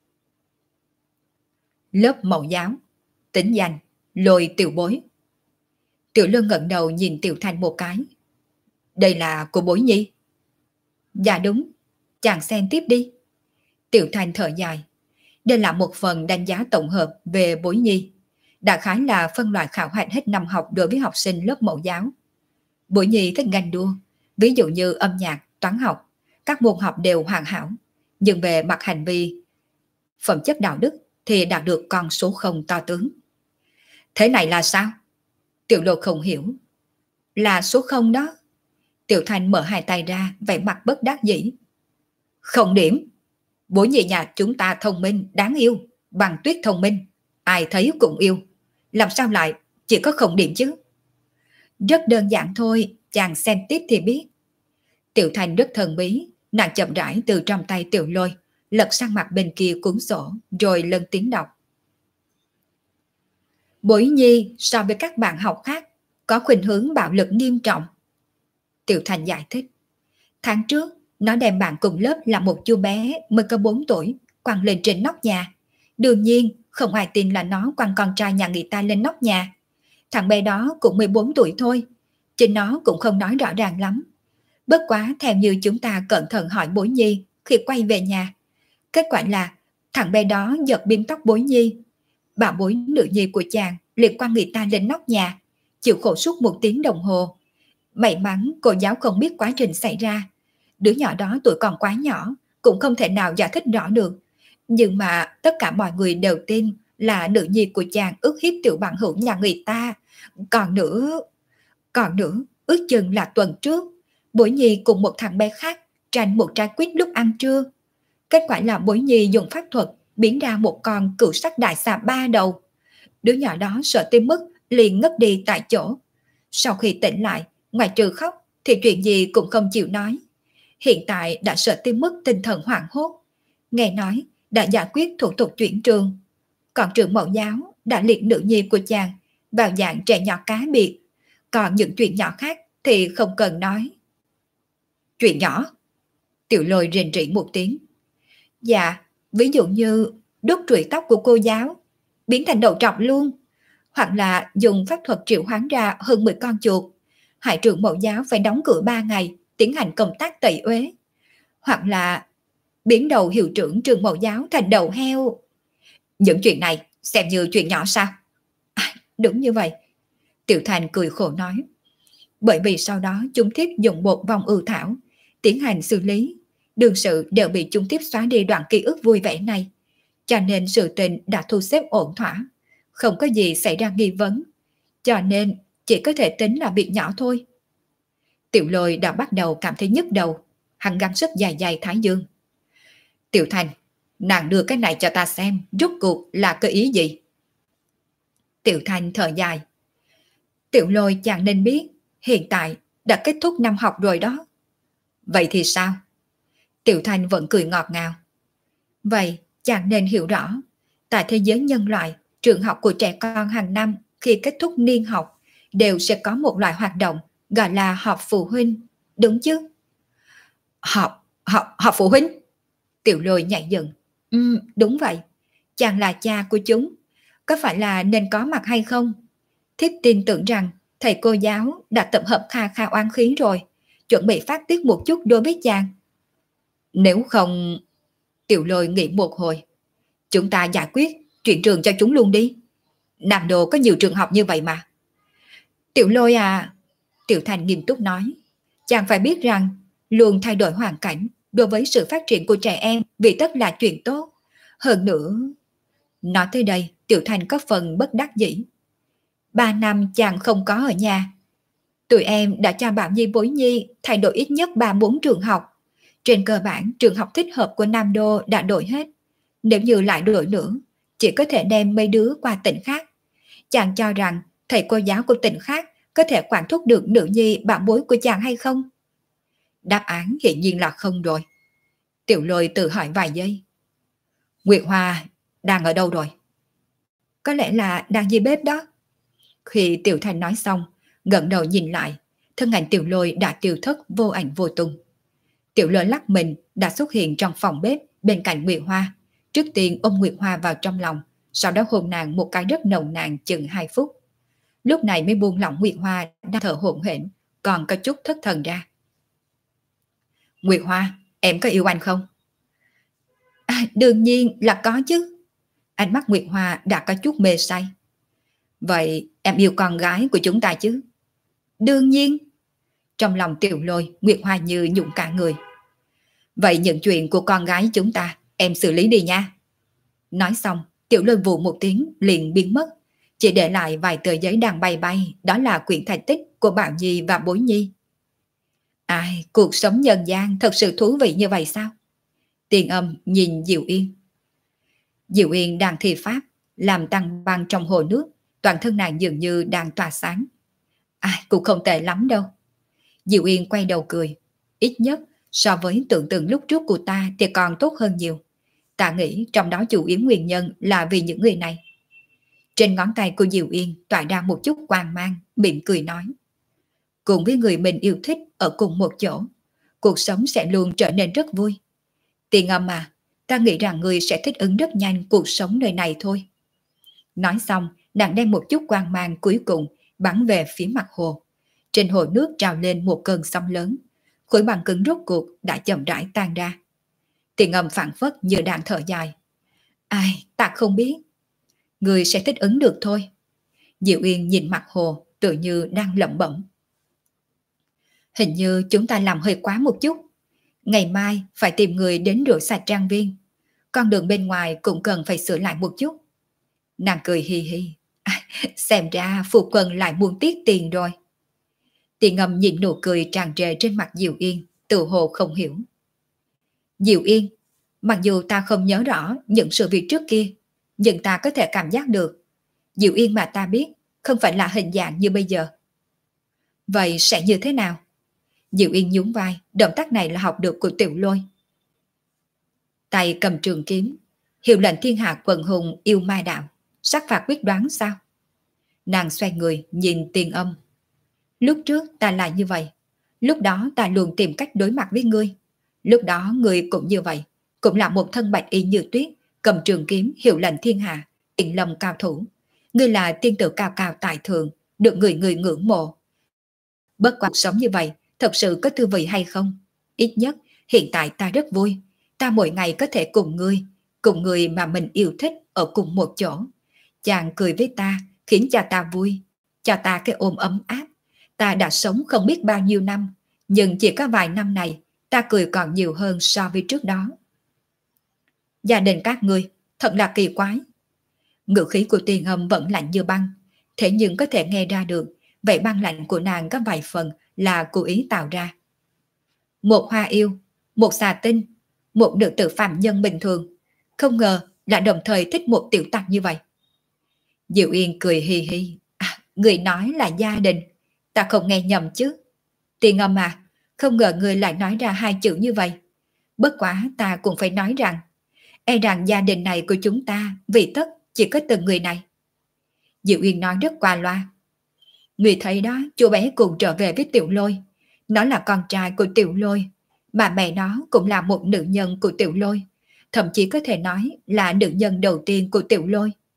Lớp mẫu giáo, tính danh Lôi Tiểu Bối. Tiểu Lôi ngẩng đầu nhìn Tiểu Thanh một cái. Đây là của Bối Nhi. Dạ đúng, chàng xem tiếp đi. Tiểu Thanh thở dài. Đây là một phần đánh giá tổng hợp về Bối Nhi. Đại khái là phân loại khảo hạch hết năm học đối với học sinh lớp mẫu giáo. Bối Nhi thích ganh đua, ví dụ như âm nhạc, toán học, các môn học đều hoàn hảo. Nhưng về mặt hành vi, phẩm chất đạo đức thì đạt được con số không to tướng. Thế này là sao? Tiểu Lôi không hiểu. Là số không đó. Tiểu Thanh mở hai tay ra, vẻ mặt bất đắc dĩ. Không điểm. Bối Nhi nhà chúng ta thông minh, đáng yêu, bằng tuyết thông minh. Ai thấy cũng yêu. Làm sao lại chỉ có không điểm chứ? Rất đơn giản thôi, chàng xem tiếp thì biết. Tiểu Thanh rất thần bí, nàng chậm rãi từ trong tay Tiểu Lôi, lật sang mặt bên kia cuốn sổ, rồi lên tiếng đọc. Bối Nhi so với các bạn học khác có khuynh hướng bạo lực nghiêm trọng. Tiểu Thanh giải thích. Tháng trước, nó đem bạn cùng lớp là một chú bé mới có 4 tuổi, quăng lên trên nóc nhà. Đương nhiên, không ai tin là nó quăng con trai nhà người ta lên nóc nhà. Thằng bé đó cũng 14 tuổi thôi, chính nó cũng không nói rõ ràng lắm. Bất quá theo như chúng ta cẩn thận hỏi Bối Nhi khi quay về nhà, kết quả là thằng bé đó giật biếm tóc Bối Nhi. Bà Bối nữ nhi của chàng liền quăng người ta lên nóc nhà, chịu khổ suốt 1 tiếng đồng hồ. May mắn cô giáo không biết quá trình xảy ra. Đứa nhỏ đó tuổi còn quá nhỏ, cũng không thể nào giải thích rõ được. Nhưng mà tất cả mọi người đều tin là nữ nhi của chàng ức hiếp tiểu bằng hữu nhà người ta. Còn nữa, ước chừng là tuần trước, Bối Nhi cùng một thằng bé khác tranh một trái quýt lúc ăn trưa. Kết quả là Bối Nhi dùng pháp thuật biến ra một con cừu sắc đại xà 3 đầu. Đứa nhỏ đó sợ tới mức liền ngất đi tại chỗ. Sau khi tỉnh lại, ngoài trừ khóc thì chuyện gì cũng không chịu nói. Hiện tại đã sợ tới mức tinh thần hoảng hốt. Nghe nói đã giải quyết thủ tục chuyển trường. Còn trường mẫu giáo đã liệt nữ nhi của chàng vào dạng trẻ nhỏ cá biệt. Còn những chuyện nhỏ khác thì không cần nói. Chuyện nhỏ? Tiểu Lôi rền rỉ một tiếng. Dạ, ví dụ như đốt trụi tóc của cô giáo, biến thành đầu trọc luôn. Hoặc là dùng pháp thuật triệu hoán ra hơn 10 con chuột. Hại trường mẫu giáo phải đóng cửa 3 ngày, tiến hành công tác tẩy uế. Hoặc là biến đầu hiệu trưởng trường mẫu giáo thành đầu heo. Những chuyện này xem như chuyện nhỏ sao? Đúng như vậy. Tiểu Thành cười khổ nói. Bởi vì sau đó chúng tiếp dùng một vòng ưu thảo, tiến hành xử lý. Đương sự đều bị chúng tiếp xóa đi đoạn ký ức vui vẻ này. Cho nên sự tình đã thu xếp ổn thỏa. Không có gì xảy ra nghi vấn. Cho nên chỉ có thể tính là việc nhỏ thôi. Tiểu Lôi đã bắt đầu cảm thấy nhức đầu. Hắn gắng sức dài dài thái dương. Tiểu Thành, nàng đưa cái này cho ta xem, rốt cuộc là cái ý gì? Tiểu Thành thở dài. Tiểu Lôi chàng nên biết, hiện tại đã kết thúc năm học rồi đó. Vậy thì sao? Tiểu Thành vẫn cười ngọt ngào. Vậy chàng nên hiểu rõ, tại thế giới nhân loại, trường học của trẻ con hàng năm khi kết thúc niên học đều sẽ có một loại hoạt động gọi là họp phụ huynh, đúng chứ? Họp phụ huynh? Tiểu Lôi nhảy dựng. Đúng vậy, chàng là cha của chúng. có phải là nên có mặt hay không? Thiếp tin tưởng rằng thầy cô giáo đã tập hợp kha kha oán khí rồi, chuẩn bị phát tiết một chút đối với chàng. Nếu không... Tiểu Lôi nghĩ một hồi. Chúng ta giải quyết chuyện trường cho chúng luôn đi. Nam Đô có nhiều trường học như vậy mà. Tiểu Lôi à, Tiểu Thành nghiêm túc nói, chàng phải biết rằng luôn thay đổi hoàn cảnh đối với sự phát triển của trẻ em vì tất là chuyện tốt. Hơn nữa... Nói tới đây, Tiểu Thành có phần bất đắc dĩ. 3 năm chàng không có ở nhà. Tụi em đã cho Bảo Nhi Bối Nhi thay đổi ít nhất 3-4 trường học. Trên cơ bản, trường học thích hợp của Nam Đô đã đổi hết. Nếu như lại đổi nữa, chỉ có thể đem mấy đứa qua tỉnh khác. Chàng cho rằng thầy cô giáo của tỉnh khác có thể quản thúc được nữ nhi bạn bối của chàng hay không? Đáp án hiển nhiên là không rồi. Tiểu Lôi tự hỏi vài giây. Nguyệt Hoa đang ở đâu rồi? Có lẽ là đang dưới bếp đó. Khi Tiểu Thành nói xong, ngẩng đầu nhìn lại, thân ảnh Tiểu Lôi đã tiêu thất vô ảnh vô tung. Tiểu Lôi lắc mình đã xuất hiện trong phòng bếp bên cạnh Nguyệt Hoa, trước tiên ôm Nguyệt Hoa vào trong lòng, sau đó hôn nàng một cái rất nồng nàn chừng 2 phút. Lúc này mới buông lỏng Nguyệt Hoa đang thở hổn hển, còn có chút thất thần ra. Nguyệt Hoa, em có yêu anh không? Đương nhiên là có chứ. Ánh mắt Nguyệt Hoa đã có chút mê say. Vậy em yêu con gái của chúng ta chứ? Đương nhiên. Trong lòng Tiểu Lôi, Nguyệt Hoa như nhụng cả người. Vậy những chuyện của con gái chúng ta em xử lý đi nha. Nói xong, Tiểu Lôi vù một tiếng liền biến mất, chỉ để lại vài tờ giấy đang bay bay, đó là quyển thành tích của Bảo Nhi và Bối Nhi. Ai, cuộc sống nhân gian thật sự thú vị như vậy sao? Tiền Âm nhìn Diệu Yên. Diệu Yên đang thi pháp, làm tăng băng trong hồ nước, toàn thân nàng dường như đang tỏa sáng. Ai, cũng không tệ lắm đâu. Diệu Yên quay đầu cười. Ít nhất so với tưởng tượng lúc trước của ta thì còn tốt hơn nhiều. Ta nghĩ trong đó chủ yếu nguyên nhân là vì những người này. Trên ngón tay của Diệu Yên tỏa ra một chút quang mang, mỉm cười nói. Cùng với người mình yêu thích ở cùng một chỗ, cuộc sống sẽ luôn trở nên rất vui. Tiền Âm à, ta nghĩ rằng người sẽ thích ứng rất nhanh cuộc sống nơi này thôi. Nói xong, nàng đem một chút quang mang cuối cùng bắn về phía mặt hồ. Trên hồ nước trào lên một cơn sóng lớn, khối băng cứng rốt cuộc đã chậm rãi tan ra. Tiền Âm phảng phất như đang thở dài. Ai, ta không biết. Người sẽ thích ứng được thôi. Diệu Yên nhìn mặt hồ, tự như đang lẩm bẩm. Hình như chúng ta làm hơi quá một chút. Ngày mai phải tìm người đến rửa sạch trang viên. Con đường bên ngoài cũng cần phải sửa lại một chút. Nàng cười hi hi. Xem ra phụ quân lại muốn tiết tiền rồi. Tiền Âm nhìn nụ cười tràn trề trên mặt Diệu Yên, tự hồ không hiểu. Diệu Yên, mặc dù ta không nhớ rõ những sự việc trước kia, nhưng ta có thể cảm giác được. Diệu Yên mà ta biết không phải là hình dạng như bây giờ. Vậy sẽ như thế nào? Diệu Yên nhún vai, động tác này là học được của Tiểu Lôi. Tay cầm trường kiếm, hiệu lệnh thiên hạ quần hùng yêu ma đạo, sát phạt quyết đoán sao? Nàng xoay người nhìn Tiền Âm. Lúc trước ta là như vậy, lúc đó ta luôn tìm cách đối mặt với ngươi. Lúc đó ngươi cũng như vậy, cũng là một thân bạch y như tuyết, cầm trường kiếm hiệu lệnh thiên hạ, tiền lâm cao thủ. Ngươi là tiên tử cao cao tại thượng, được người người ngưỡng mộ. Bất quả sống như vậy, thật sự có tư vị hay không? Ít nhất, hiện tại ta rất vui. Ta mỗi ngày có thể cùng người mà mình yêu thích ở cùng một chỗ. Chàng cười với ta, khiến cho ta vui, cho ta cái ôm ấm áp. Ta đã sống không biết bao nhiêu năm, nhưng chỉ có vài năm này, ta cười còn nhiều hơn so với trước đó. Gia đình các ngươi, thật là kỳ quái. Ngữ khí của Tiền Âm vẫn lạnh như băng, thế nhưng có thể nghe ra được, vậy băng lạnh của nàng có vài phần là cố ý tạo ra. Một hoa yêu, một xà tinh, một nữ tử phạm nhân bình thường, không ngờ là đồng thời thích một tiểu tặc như vậy. Diệu Yên cười hi hi. Người nói là gia đình, ta không nghe nhầm chứ. Tiền Âm à, không ngờ người lại nói ra 2 chữ như vậy. Bất quá ta cũng phải nói rằng, e rằng gia đình này của chúng ta vì tất chỉ có từng người này. Diệu Yên nói rất qua loa. Người thấy đó, chú bé cùng trở về với Tiểu Lôi. Nó là con trai của Tiểu Lôi, mà mẹ nó cũng là một nữ nhân của Tiểu Lôi, thậm chí có thể nói là nữ nhân đầu tiên của Tiểu Lôi.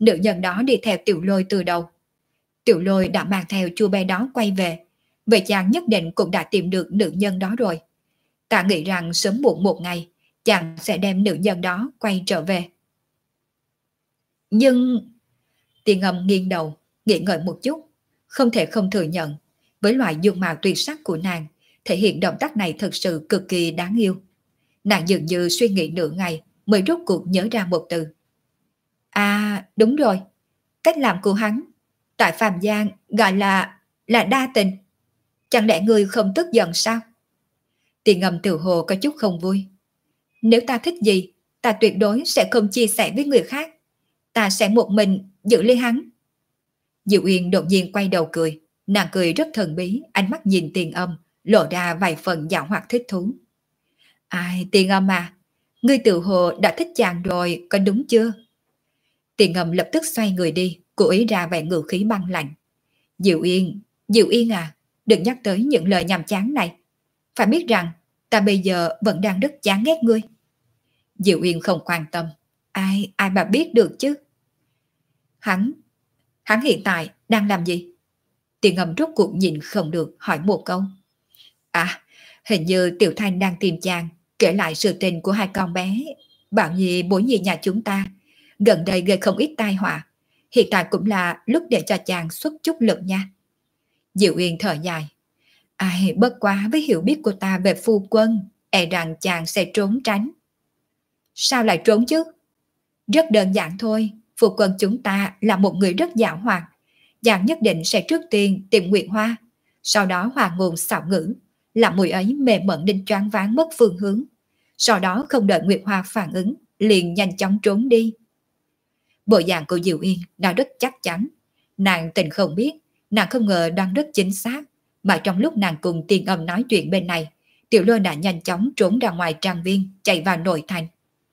Nữ nhân đó đi theo Tiểu Lôi từ đầu. Tiểu Lôi đã mang theo chú bé đó quay về, vậy chàng nhất định cũng đã tìm được nữ nhân đó rồi. Ta nghĩ rằng sớm muộn một ngày, chàng sẽ đem nữ nhân đó quay trở về. Nhưng... Tiên Âm nghiêng đầu, nghĩ ngợi một chút, không thể không thừa nhận, với loại dung mạo tuyệt sắc của nàng, thể hiện động tác này thực sự cực kỳ đáng yêu. Nàng dường như suy nghĩ nửa ngày mới rốt cuộc nhớ ra một từ. À, đúng rồi, cách làm của hắn, tại phàm gian gọi là đa tình. Chẳng lẽ ngươi không tức giận sao? Tiền Âm tự hồ có chút không vui. Nếu ta thích gì, ta tuyệt đối sẽ không chia sẻ với người khác. Ta sẽ một mình giữ lấy hắn. Diệu Uyên đột nhiên quay đầu cười. Nàng cười rất thần bí, ánh mắt nhìn Tiền Âm, lộ ra vài phần dạo hoặc thích thú. Ai, Tiền Âm à, ngươi tự hồ đã thích chàng rồi, có đúng chưa? Tiền Âm lập tức xoay người đi, cố ý ra vẻ ngữ khí băng lạnh. Diệu Uyên à, đừng nhắc tới những lời nhàm chán này. Phải biết rằng, ta bây giờ vẫn đang rất chán ghét ngươi. Diệu Uyên không quan tâm. Ai mà biết được chứ? Hắn hiện tại đang làm gì? Tiền Âm rốt cuộc nhìn không được hỏi một câu. À, hình như Tiểu Thanh đang tìm chàng, kể lại sự tình của hai con bé. Bảo Nhi bối nhi nhà chúng ta, gần đây gây không ít tai họa. Hiện tại cũng là lúc để cho chàng xuất chút lực nha. Diệu Uyên thở dài. Ai, bất quá với hiểu biết của ta về phu quân, e rằng chàng sẽ trốn tránh. Sao lại trốn chứ? Rất đơn giản thôi, phu quân chúng ta là một người rất giàu hoạt. Chàng nhất định sẽ trước tiên tìm Nguyệt Hoa, sau đó hòa ngôn xảo ngữ, làm mùi ấy mềm mẫn đến choáng váng mất phương hướng. Sau đó không đợi Nguyệt Hoa phản ứng, liền nhanh chóng trốn đi. Bộ dạng của Diệu Yên đã rất chắc chắn. Nàng tình không biết, nàng không ngờ đoán rất chính xác. Mà trong lúc nàng cùng Tiền Âm nói chuyện bên này, Tiểu Lôi đã nhanh chóng trốn ra ngoài trang viên, chạy vào nội thành.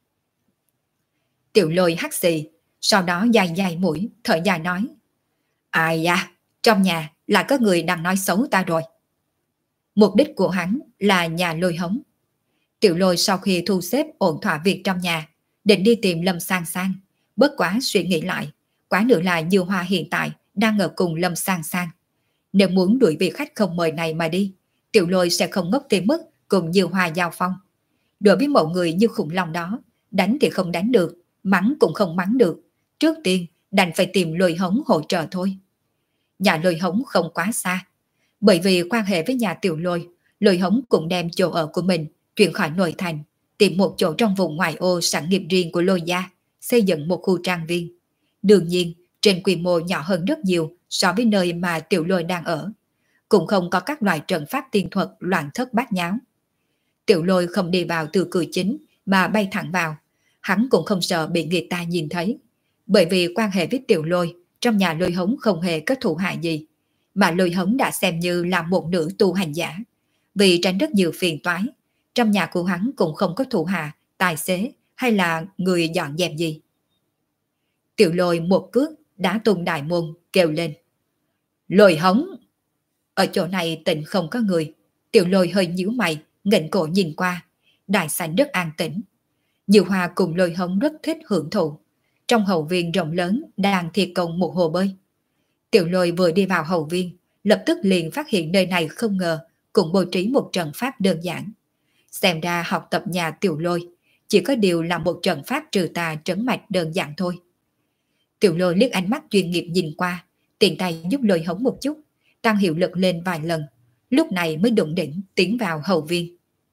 Tiểu Lôi hắt xì, sau đó dài dài mũi, thở dài nói. Ai da, trong nhà là có người đang nói xấu ta rồi. Mục đích của hắn là nhà Lôi Hống. Tiểu Lôi sau khi thu xếp ổn thỏa việc trong nhà, định đi tìm Lâm Sang Sang. Bất quá suy nghĩ lại, quá nữa là Dư Hoa hiện tại đang ở cùng Lâm Sang Sang. Nếu muốn đuổi vị khách không mời này mà đi, Tiểu Lôi sẽ không ngốc tới mức cùng Dư Hoa giao phong. Đối với một người như khủng long đó, đánh thì không đánh được, mắng cũng không mắng được. Trước tiên đành phải tìm Lôi Hống hỗ trợ thôi. Nhà Lôi Hống không quá xa, bởi vì quan hệ với nhà Tiểu Lôi, Lôi Hống cũng đem chỗ ở của mình chuyển khỏi nội thành, tìm một chỗ trong vùng ngoại ô sản nghiệp riêng của Lôi gia, xây dựng một khu trang viên. Đương nhiên, trên quy mô nhỏ hơn rất nhiều so với nơi mà Tiểu Lôi đang ở, cũng không có các loại trận pháp tiên thuật loạn thất bát nháo. Tiểu Lôi không đi vào từ cửa chính mà bay thẳng vào, hắn cũng không sợ bị người ta nhìn thấy, bởi vì quan hệ với Tiểu Lôi trong nhà Lôi Hống không hề có thù hại gì, mà Lôi Hống đã xem như là một nữ tu hành giả. Vì tránh rất nhiều phiền toái, trong nhà của hắn cũng không có thủ hạ, tài xế hay là người dọn dẹp gì. Tiểu Lôi một cước đá tung đại môn, kêu lên. Lôi Hống! Ở chỗ này tịnh không có người. Tiểu Lôi hơi nhíu mày, nghênh cổ nhìn qua. Đại sảnh rất an tĩnh. Diệu Hoa cùng Lôi Hống rất thích hưởng thụ. Trong hậu viên rộng lớn đang thi công một hồ bơi. Tiểu Lôi vừa đi vào hậu viên, lập tức liền phát hiện nơi này không ngờ cũng bố trí một trận pháp đơn giản. Xem ra học tập nhà Tiểu Lôi chỉ có điều là một trận pháp trừ tà trấn mạch đơn giản thôi. Tiểu Lôi liếc ánh mắt chuyên nghiệp nhìn qua, tiện tay giúp Lôi Hống một chút, tăng hiệu lực lên vài lần, lúc này mới đụng đỉnh tiến vào hậu viên.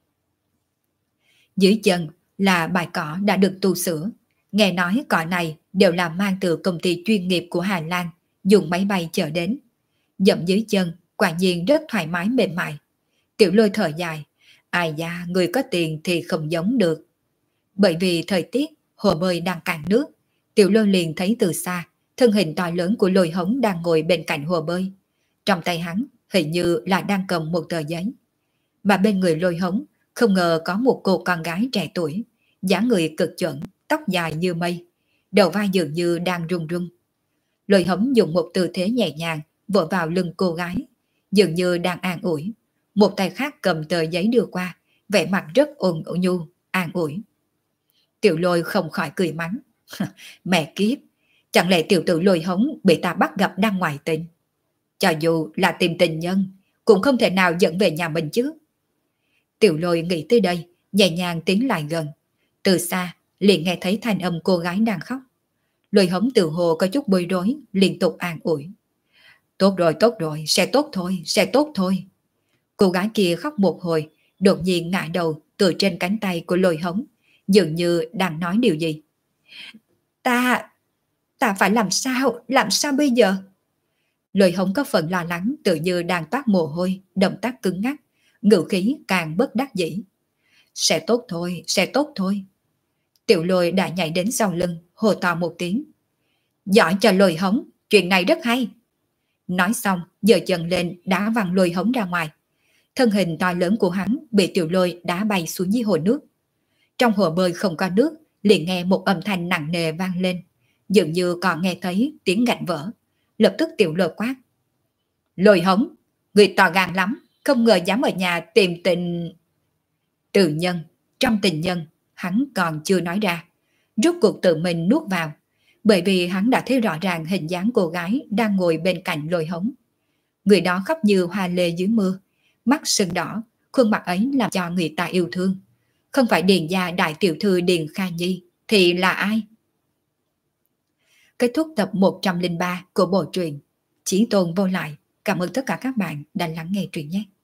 Dưới chân là bãi cỏ đã được tu sửa, nghe nói cỏ này đều là mang từ công ty chuyên nghiệp của Hà Lan, dùng máy bay chở đến. Dậm dưới chân, quả nhiên rất thoải mái mềm mại. Tiểu Lôi thở dài, ai da, người có tiền thì không giống được. Bởi vì thời tiết, hồ bơi đang cạn nước, Tiểu Lôi liền thấy từ xa, thân hình to lớn của Lôi Hống đang ngồi bên cạnh hồ bơi. Trong tay hắn, hình như là đang cầm một tờ giấy. Mà bên người Lôi Hống, không ngờ có một cô con gái trẻ tuổi, dáng người cực chuẩn, tóc dài như mây, đầu vai dường như đang rung rung. Lôi Hống dùng một tư thế nhẹ nhàng vỗ vào lưng cô gái, dường như đang an ủi. Một tay khác cầm tờ giấy đưa qua, vẻ mặt rất ôn nhu, an ủi. Tiểu Lôi không khỏi cười mắng. Mẹ kiếp, Chẳng lẽ tiểu tử Lôi Hống bị ta bắt gặp đang ngoại tình? Cho dù là tìm tình nhân, cũng không thể nào dẫn về nhà mình chứ. Tiểu Lôi nghĩ tới đây, nhẹ nhàng tiến lại gần. Từ xa, liền nghe thấy thanh âm cô gái đang khóc. Lôi Hống tự hồ có chút bối rối, liên tục an ủi. Tốt rồi, sẽ tốt thôi, sẽ tốt thôi. Cô gái kia khóc một hồi, đột nhiên ngã đầu từ trên cánh tay của Lôi Hống, dường như đang nói điều gì. Ta, ta phải làm sao bây giờ? Lôi Hống có phần lo lắng, tự như đang toát mồ hôi, động tác cứng ngắc, ngữ khí càng bất đắc dĩ. Sẽ tốt thôi, sẽ tốt thôi. Tiểu Lôi đã nhảy đến sau lưng, hô to một tiếng. Giỏi cho Lôi Hống, chuyện này rất hay. Nói xong, giơ chân lên đá văng Lôi Hống ra ngoài. Thân hình to lớn của hắn bị Tiểu Lôi đá bay xuống dưới hồ nước. Trong hồ bơi không có nước, liền nghe một âm thanh nặng nề vang lên, dường như còn nghe thấy tiếng gạch vỡ. Lập tức Tiểu Lôi quát. Lôi Hống, người to gan lắm, không ngờ dám ở nhà tìm tình... Từ nhân, trong tình nhân, hắn còn chưa nói ra. Rốt cuộc tự mình nuốt vào, bởi vì hắn đã thấy rõ ràng hình dáng cô gái đang ngồi bên cạnh Lôi Hống. Người đó khóc như hoa lê dưới mưa, mắt sưng đỏ, khuôn mặt ấy làm cho người ta yêu thương. Không phải Điền gia đại tiểu thư Điền Kha Nhi, thì là ai? Kết thúc tập 103 của bộ truyện Chí Tôn Vô Lại. Cảm ơn tất cả các bạn đã lắng nghe truyện nhé.